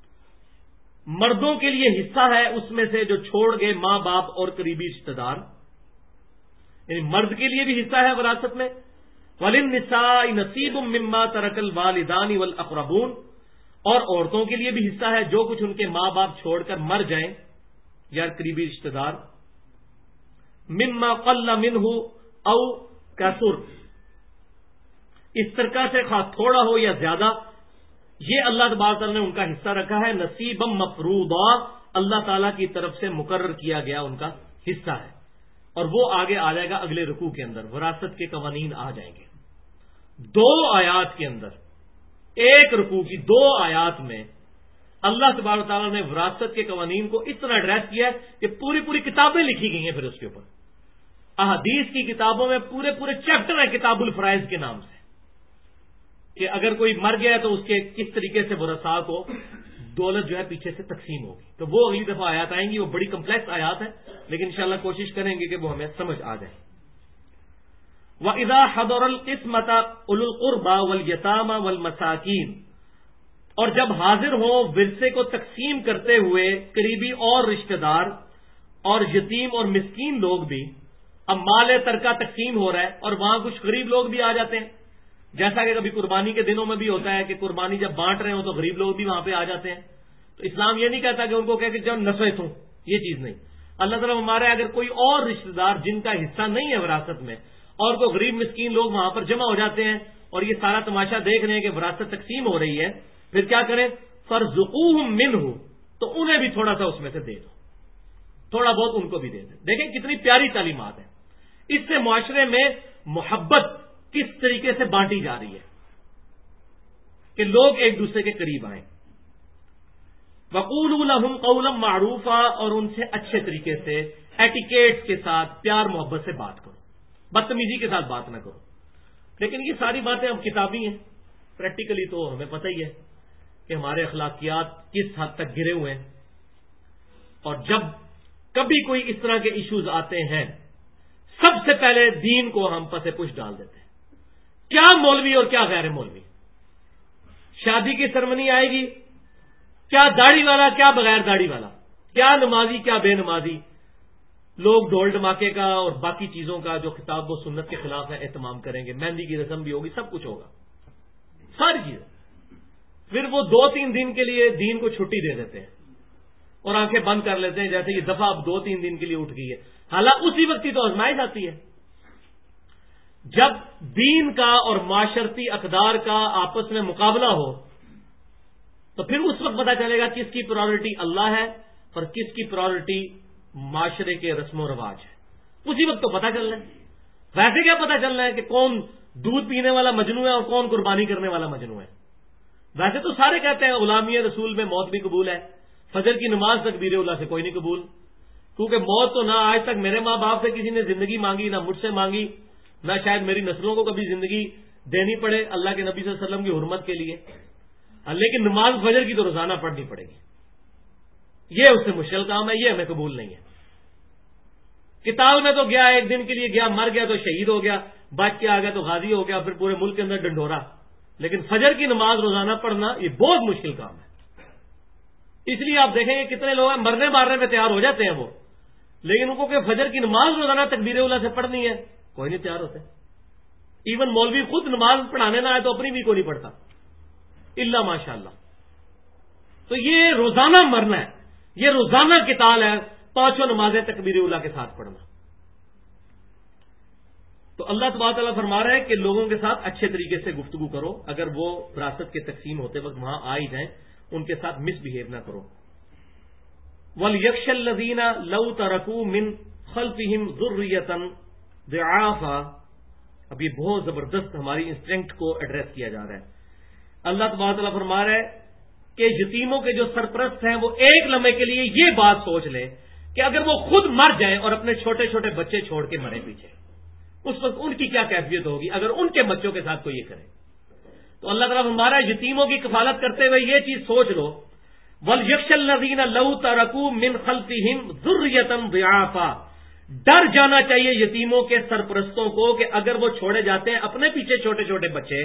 مردوں کے لیے حصہ ہے اس میں سے جو چھوڑ گئے ماں باپ اور قریبی رشتہ دار، یعنی مرد کے لیے بھی حصہ ہے وراثت میں۔ وللنساء نصیب مما ترک الوالدان والاقربون، اور عورتوں کے لیے بھی حصہ ہے جو کچھ ان کے ماں باپ چھوڑ کر مر جائیں یا قریبی رشتہ دار۔ مما قل منہ او کثر، اس طرح سے خواہ تھوڑا ہو یا زیادہ، یہ اللہ تبارک تعالیٰ نے ان کا حصہ رکھا ہے۔ نصیبا مفروضا، اللہ تعالیٰ کی طرف سے مقرر کیا گیا ان کا حصہ ہے، اور وہ آگے آ جائے گا اگلے رکوع کے اندر، وراثت کے قوانین آ جائیں گے 2 آیات کے اندر۔ ایک رکوع کی 2 آیات میں اللہ تبارک تعالیٰ نے وراثت کے قوانین کو اس طرح ایڈریس کیا ہے کہ پوری پوری کتابیں لکھی گئی ہیں پھر اس کے اوپر۔ احادیث کی کتابوں میں پورے پورے چیپٹر ہیں کتاب الفرائض کے نام سے، کہ اگر کوئی مر گیا تو اس کے کس طریقے سے ورثاء کو دولت جو ہے پیچھے سے تقسیم ہوگی۔ تو وہ اگلی دفعہ آیات آئیں گی، وہ بڑی کمپلیکس آیات ہے، لیکن انشاءاللہ کوشش کریں گے کہ وہ ہمیں سمجھ آ جائے۔ وَإِذَا حَضَرَ الْقِسْمَةَ أُولُو الْقُرْبَى وَالْيَتَامَى وَالْمَسَاكِينَ، اور جب حاضر ہوں ورثے کو تقسیم کرتے ہوئے قریبی اور رشتہ دار اور یتیم اور مسکین لوگ بھی۔ اب مال ترکہ تقسیم ہو رہا ہے اور وہاں کچھ غریب لوگ بھی آ جاتے ہیں، جیسا کہ کبھی قربانی کے دنوں میں بھی ہوتا ہے کہ قربانی جب بانٹ رہے ہوں تو غریب لوگ بھی وہاں پہ آ جاتے ہیں۔ تو اسلام یہ نہیں کہتا کہ ان کو کہہ کہ جب نصیحت ہوں، یہ چیز نہیں۔ اللہ تعالیٰ ہمارے اگر کوئی اور رشتہ دار جن کا حصہ نہیں ہے وراثت میں اور کوئی غریب مسکین لوگ وہاں پر جمع ہو جاتے ہیں اور یہ سارا تماشا دیکھ رہے ہیں کہ وراثت تقسیم ہو رہی ہے، پھر کیا کریں؟ فَارْزُقُوهُم مِّنْهُ، تو انہیں بھی تھوڑا سا اس میں سے دے دو، تھوڑا بہت ان کو بھی دے دیں۔ دیکھیں کتنی پیاری تعلیمات ہیں، اس سے معاشرے میں محبت کس طریقے سے بانٹی جا رہی ہے کہ لوگ ایک دوسرے کے قریب آئیں۔ وَقُولُوا لَهُمْ قَوْلًا مَّعْرُوفًا، اور ان سے اچھے طریقے سے ایٹیکیٹ کے ساتھ پیار محبت سے بات کرو، بدتمیزی کے ساتھ بات نہ کرو۔ لیکن یہ ساری باتیں اب کتابی ہیں، پریکٹیکلی تو ہمیں پتہ ہی ہے کہ ہمارے اخلاقیات کس حد تک گرے ہوئے ہیں، اور جب کبھی کوئی اس طرح کے ایشوز آتے ہیں سب سے پہلے دین کو ہم پس پش ڈال دیتے ہیں، کیا مولوی اور کیا غیر مولوی۔ شادی کی سرمنی آئے گی، کیا داڑھی والا کیا بغیر داڑھی والا، کیا نمازی کیا بے نمازی، لوگ ڈھول ڈھماکے کا اور باقی چیزوں کا جو کتاب و سنت کے خلاف ہے اہتمام کریں گے، مہندی کی رسم بھی ہوگی، سب کچھ ہوگا، ساری چیزیں۔ پھر وہ 2-3 دن کے لیے دین کو چھٹی دے دیتے ہیں اور آنکھیں بند کر لیتے ہیں جیسے یہ دفعہ اب 2-3 دن کے لیے اٹھ گئی ہے، حالانکہ اسی وقت ہی تو آزمائش آتی ہے جب دین کا اور معاشرتی اقدار کا آپس میں مقابلہ ہو، تو پھر اس وقت پتہ چلے گا کس کی پرائورٹی اللہ ہے اور کس کی پرائورٹی معاشرے کے رسم و رواج ہے، اسی وقت تو پتہ چلنا ہے۔ ویسے کیا پتہ چلنا ہے کہ کون دودھ پینے والا مجنو ہے اور کون قربانی کرنے والا مجنو ہے؟ ویسے تو سارے کہتے ہیں غلامی رسول میں موت بھی قبول ہے، فجر کی نماز تکبیر اولیٰ سے کوئی نہیں قبول، کیونکہ موت تو نہ آج تک میرے ماں باپ سے کسی نے زندگی مانگی، نہ مجھ سے مانگی، نہ شاید میری نسلوں کو کبھی زندگی دینی پڑے اللہ کے نبی صلی اللہ علیہ وسلم کی حرمت کے لیے، لیکن نماز فجر کی تو روزانہ پڑھنی پڑے گی. یہ اس سے مشکل کام ہے، یہ ہمیں قبول نہیں ہے. کتاب میں تو گیا ایک دن کے لیے گیا، مر گیا تو شہید ہو گیا، بچ کے آ گیا تو غازی ہو گیا، پھر پورے ملک کے اندر ڈنڈورا. لیکن فجر کی نماز روزانہ پڑھنا یہ بہت مشکل کام ہے. اس لیے آپ دیکھیں گے کتنے لوگ ہیں مرنے مارنے پہ تیار ہو جاتے ہیں وہ، لیکن ان کو کہ فجر کی نماز روزانہ تکبیر اولیٰ سے پڑھنی ہے، کوئی نہیں تیار ہوتے. ایون مولوی خود نماز پڑھانے نہ آئے تو اپنی بھی کوئی نہیں پڑھتا الا ماشاء اللہ. تو یہ روزانہ مرنا ہے، یہ روزانہ قتال ہے، 5 نمازیں تکبیر اولیٰ کے ساتھ پڑھنا. تو اللہ تبارک تعالیٰ فرما رہا ہے کہ لوگوں کے ساتھ اچھے طریقے سے گفتگو کرو، اگر وہ وراثت کے تقسیم ہوتے وقت وہاں آ ہی جائیں ان کے ساتھ مس بہیو نہ کرو. وَلْيَخْشَ الَّذِينَ لَوْ تَرَكُوا مِنْ خَلْفِهِمْ ذُرِّيَّةً ضِعَافًا. اب یہ بہت زبردست ہماری انسٹنکٹ کو ایڈریس کیا جا رہا ہے. اللہ تبارک تعالیٰ فرما رہا ہے کہ یتیموں کے جو سرپرست ہیں وہ ایک لمحے کے لیے یہ بات سوچ لیں کہ اگر وہ خود مر جائیں اور اپنے چھوٹے چھوٹے بچے چھوڑ کے مرے پیچھے، اس وقت ان کی کیا کیفیت ہوگی اگر ان کے بچوں کے ساتھ کوئی یہ کرے. تو اللہ تعالیٰ فرما رہا ہے یتیموں کی کفالت کرتے ہوئے یہ چیز سوچ لو، وَلْيَخْشَ الَّذِينَ لَوْ تَرَكُوا مِنْ خَلْفِهِمْ ذُرِّيَّةً ضِعَافًا. ڈر جانا چاہیے یتیموں کے سرپرستوں کو کہ اگر وہ چھوڑے جاتے ہیں اپنے پیچھے چھوٹے چھوٹے بچے،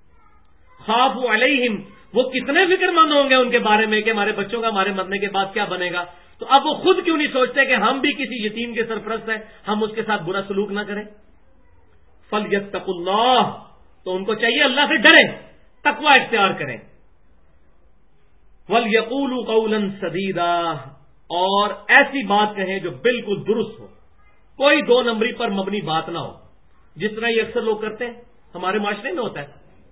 خافوا علیہم، وہ کتنے فکر مند ہوں گے ان کے بارے میں کہ ہمارے بچوں کا ہمارے مرنے کے بعد کیا بنے گا. تو اب وہ خود کیوں نہیں سوچتے کہ ہم بھی کسی یتیم کے سرپرست ہیں، ہم اس کے ساتھ برا سلوک نہ کریں. فَلْيَتَّقُوا اللَّهَ، تو ان کو چاہیے اللہ سے ڈریں، تقوی اختیار کریں. وَلْيَقُولُوا قَوْلًا سَدِيدًا، اور ایسی بات کہیں جو بالکل درست ہو، کوئی 2 نمبری پر مبنی بات نہ ہو، جس طرح یہ اکثر لوگ کرتے ہیں ہمارے معاشرے میں ہوتا ہے.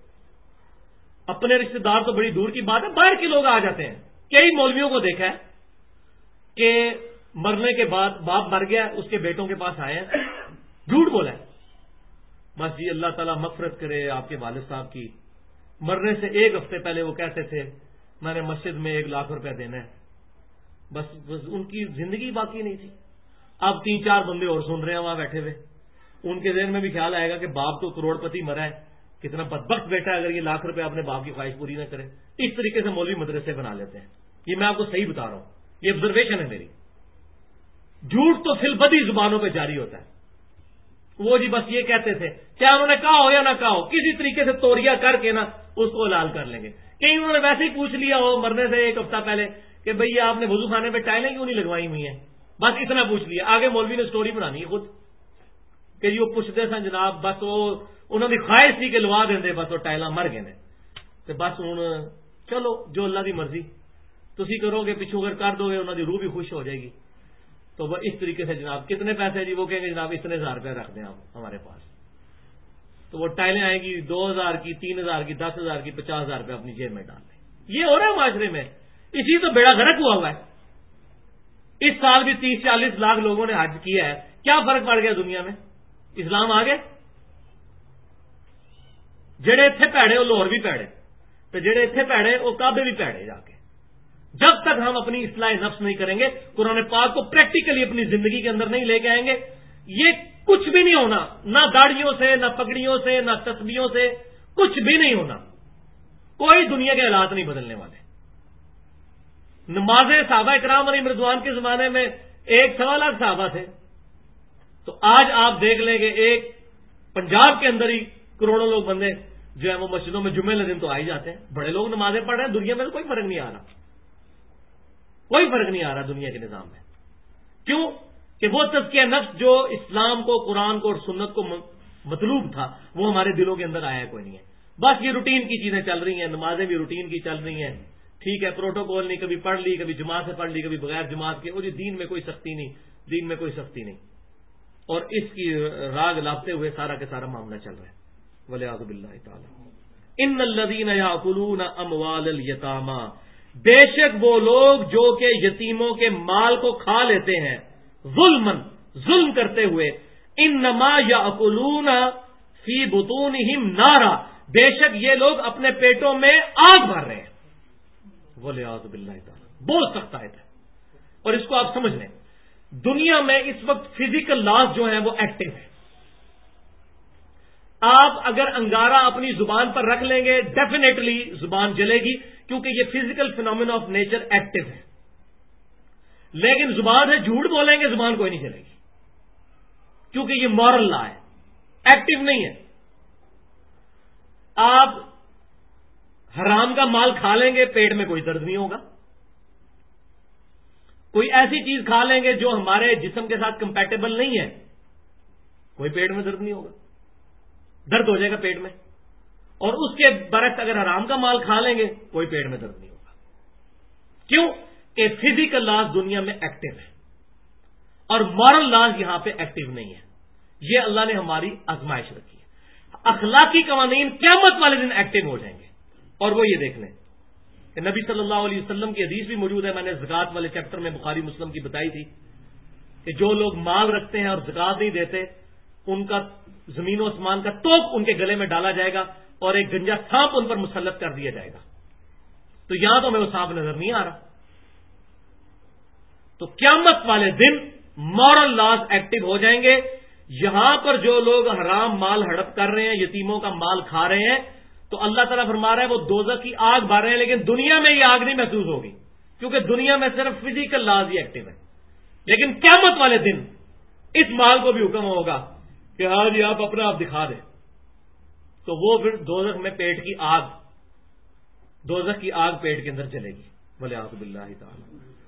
اپنے رشتہ دار تو بڑی دور کی بات ہے، باہر کے لوگ آ جاتے ہیں. کئی مولویوں کو دیکھا ہے کہ مرنے کے بعد باپ مر گیا، اس کے بیٹوں کے پاس آئے ہیں، جھوٹ بولا ہے، بس جی اللہ تعالیٰ مغفرت کرے آپ کے والد صاحب کی، مرنے سے 1 ہفتے پہلے وہ کہتے تھے میں نے مسجد میں 1 لاکھ روپیہ دینا ہے. بس ان کی زندگی باقی نہیں تھی. اب 3-4 بندے اور سن رہے ہیں وہاں بیٹھے ہوئے، ان کے ذہن میں بھی خیال آئے گا کہ باپ تو کروڑ پتی مرا ہے، کتنا بدبخت بیٹا ہے اگر یہ 1 لاکھ روپے اپنے باپ کی خواہش پوری نہ کرے. اس طریقے سے مولوی مدرسے بنا لیتے ہیں. یہ میں آپ کو صحیح بتا رہا ہوں، یہ آبزرویشن ہے میری. جھوٹ تو فی البدی زبانوں پہ جاری ہوتا ہے. وہ جی بس یہ کہتے تھے، کیا انہوں نے کہا ہو یا نہ کہا ہو، کسی طریقے سے توریا کر کے نا اس کو لال کر لیں گے. کہیں انہوں نے ویسے ہی پوچھ لیا ہو مرنے سے 1 ہفتہ پہلے کہ بھئی آپ نے وضو خانے پہ ٹائلیں کیوں نہیں لگوائی ہوئی ہیں، بس اتنا پوچھ لیا. آگے مولوی نے سٹوری بنانی ہے خود کہ جی وہ پوچھتے سن جناب، بس وہ انہوں نے خواہش تھی کہ لوا دیں، بس وہ ٹائلاں مر گئے نے، تو بس ہوں چلو جو اللہ کی مرضی تسی کرو گے، پچھو اگر کر دو گے انہوں کی روح بھی خوش ہو جائے گی. تو وہ اس طریقے سے جناب کتنے پیسے جی، وہ کہیں گے جناب اتنے 1000 روپے رکھ دیں آپ ہمارے پاس، تو وہ ٹائلیں آئیں گی 2000 کی، 3000 کی، 10,000 کی، 50,000 روپے اپنی جیب میں ڈال دیں. یہ ہو رہا ہے معاشرے میں، اسی تو بیڑا غرق ہوا ہے. اس سال بھی 30-40 لاکھ لوگوں نے حج کیا ہے، کیا فرق پڑ گیا دنیا میں؟ اسلام آ گئے. جڑے اتنے پیڑے وہ لاہور بھی پیڑے، تو جڑے اتنے پیڑے وہ کعبے بھی پیڑے جا کے. جب تک ہم اپنی اصلاح نفس نہیں کریں گے، قرآن پاک کو پریکٹیکلی اپنی زندگی کے اندر نہیں لے کے آئیں گے، یہ کچھ بھی نہیں ہونا، نہ داڑھیوں سے، نہ پگڑیوں سے، نہ تسبیحوں سے، کچھ بھی نہیں ہونا. کوئی دنیا کے حالات نہیں بدلنے والے. نمازیں صحابہ اکرام علیہ رضوان کے زمانے میں 1.25 لاکھ صحابہ تھے، تو آج آپ دیکھ لیں کہ ایک پنجاب کے اندر ہی کروڑوں لوگ بندے جو ہیں وہ مسجدوں میں جمعے کے دن تو آ ہی جاتے ہیں. بڑے لوگ نمازیں پڑھ رہے ہیں، دنیا میں تو کوئی فرق نہیں آ رہا، کوئی فرق نہیں آ رہا دنیا کے نظام میں. کیوں کہ وہ تزکیہ نفس جو اسلام کو، قرآن کو اور سنت کو مطلوب تھا وہ ہمارے دلوں کے اندر آیا کوئی نہیں ہے. بس یہ روٹین کی چیزیں چل رہی ہیں، نمازیں بھی روٹین کی چل رہی ہیں، ٹھیک ہے، پروٹوکول نہیں، کبھی پڑھ لی، کبھی جماعت سے پڑھ لی، کبھی بغیر جماعت کے. وہ جی دین میں کوئی سختی نہیں، دین میں کوئی سختی نہیں، اور اس کی راگ لاپتے ہوئے سارا کے سارا معاملہ چل رہا ہے. وَلِعَاذُ بِاللَّهِ تَعَالَى. اِنَّ الَّذِينَ يَأْكُلُونَ أَمْوَالَ الْيَتَامَى، بے شک وہ لوگ جو کہ یتیموں کے مال کو کھا لیتے ہیں، ظلم کرتے ہوئے، انما یاکلون فی بطونہم نارا، بے شک یہ لوگ اپنے پیٹوں میں آگ بھر رہے ہیں. وَلِعَاذُ بِاللَّهِ تَعَالَى. بہت سخت آیت ہے، اور اس کو آپ سمجھ لیں. دنیا میں اس وقت فزیکل لاز جو ہیں وہ ایکٹیو ہیں. آپ اگر انگارہ اپنی زبان پر رکھ لیں گے ڈیفینیٹلی زبان جلے گی, کیونکہ یہ physical phenomena of nature active ہے. لیکن زبان سے جھوٹ بولیں گے زبان کوئی نہیں چلے گی, کیونکہ یہ مورل لا ہے, ایکٹیو نہیں ہے. آپ حرام کا مال کھا لیں گے پیٹ میں کوئی درد نہیں ہوگا. کوئی ایسی چیز کھا لیں گے جو ہمارے جسم کے ساتھ کمپیٹیبل نہیں ہے, کوئی پیٹ میں درد نہیں ہوگا, درد ہو جائے گا پیٹ میں. اور اس کے برعکس اگر حرام کا مال کھا لیں گے کوئی پیٹ میں درد نہیں ہوگا. کیوں کہ فزیکل لاز دنیا میں ایکٹیو ہے اور مورل لاز یہاں پہ ایکٹیو نہیں ہے. یہ اللہ نے ہماری آزمائش رکھی ہے. اخلاقی قوانین قیامت والے دن ایکٹیو ہو جائیں گے, اور وہ یہ دیکھ لیں کہ نبی صلی اللہ علیہ وسلم کی حدیث بھی موجود ہے. میں نے زکات والے چیپٹر میں بخاری مسلم کی بتائی تھی کہ جو لوگ مال رکھتے ہیں اور زکات نہیں دیتے ان کا زمین و آسمان کا توپ ان کے گلے میں ڈالا جائے گا اور ایک گنجا سانپ ان پر مسلط کر دیا جائے گا. تو یہاں تو ہمیں وہ سانپ نظر نہیں آ رہا. تو قیامت والے دن مورل لاز ایکٹیو ہو جائیں گے. یہاں پر جو لوگ حرام مال ہڑپ کر رہے ہیں, یتیموں کا مال کھا رہے ہیں, تو اللہ تعالیٰ فرما رہا ہے وہ دوزخ کی آگ بھر رہے ہیں, لیکن دنیا میں یہ آگ نہیں محسوس ہوگی کیونکہ دنیا میں صرف فزیکل لاز ہی ایکٹیو ہے. لیکن قیامت والے دن اس مال کو بھی حکم ہوگا کہ ہاں جی آپ اپنا آپ دکھا دیں, تو وہ پھر دوزخ میں پیٹ کی آگ, دوزخ کی آگ پیٹ کے اندر چلے گی. ولیعوذ باللہ تعالی.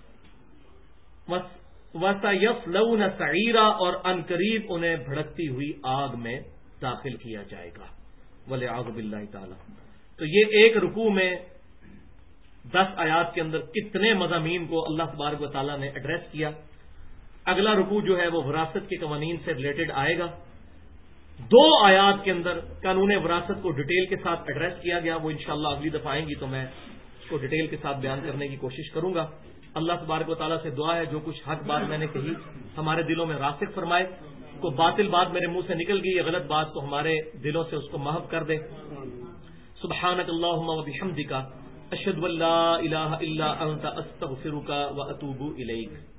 وَسَيَصْلَوْنَ سَعِيرًا, اور عنقریب انہیں بھڑکتی ہوئی آگ میں داخل کیا جائے گا. ولیعوذ باللہ تعالی. تو یہ ایک رکوع میں 10 آیات کے اندر کتنے مضامین کو اللہ تبارک و تعالیٰ نے ایڈریس کیا. اگلا رکوع جو ہے وہ وراثت کے قوانین سے ریلیٹڈ آئے گا. 2 آیات کے اندر قانون وراثت کو ڈیٹیل کے ساتھ ایڈریس کیا گیا. وہ انشاءاللہ اگلی دفعہ آئیں گی تو میں اس کو ڈیٹیل کے ساتھ بیان کرنے کی کوشش کروں گا. اللہ تبارک و تعالیٰ سے دعا ہے جو کچھ حق بات میں نے کہی ہمارے دلوں میں راسخ فرمائے, کو باطل بات میرے منہ سے نکل گئی, غلط بات تو ہمارے دلوں سے اس کو محو کر دے. سبحانک اللہم و بحمدک, اشہد ان لا الہ الا انت, استغفرک و اتوب الیک.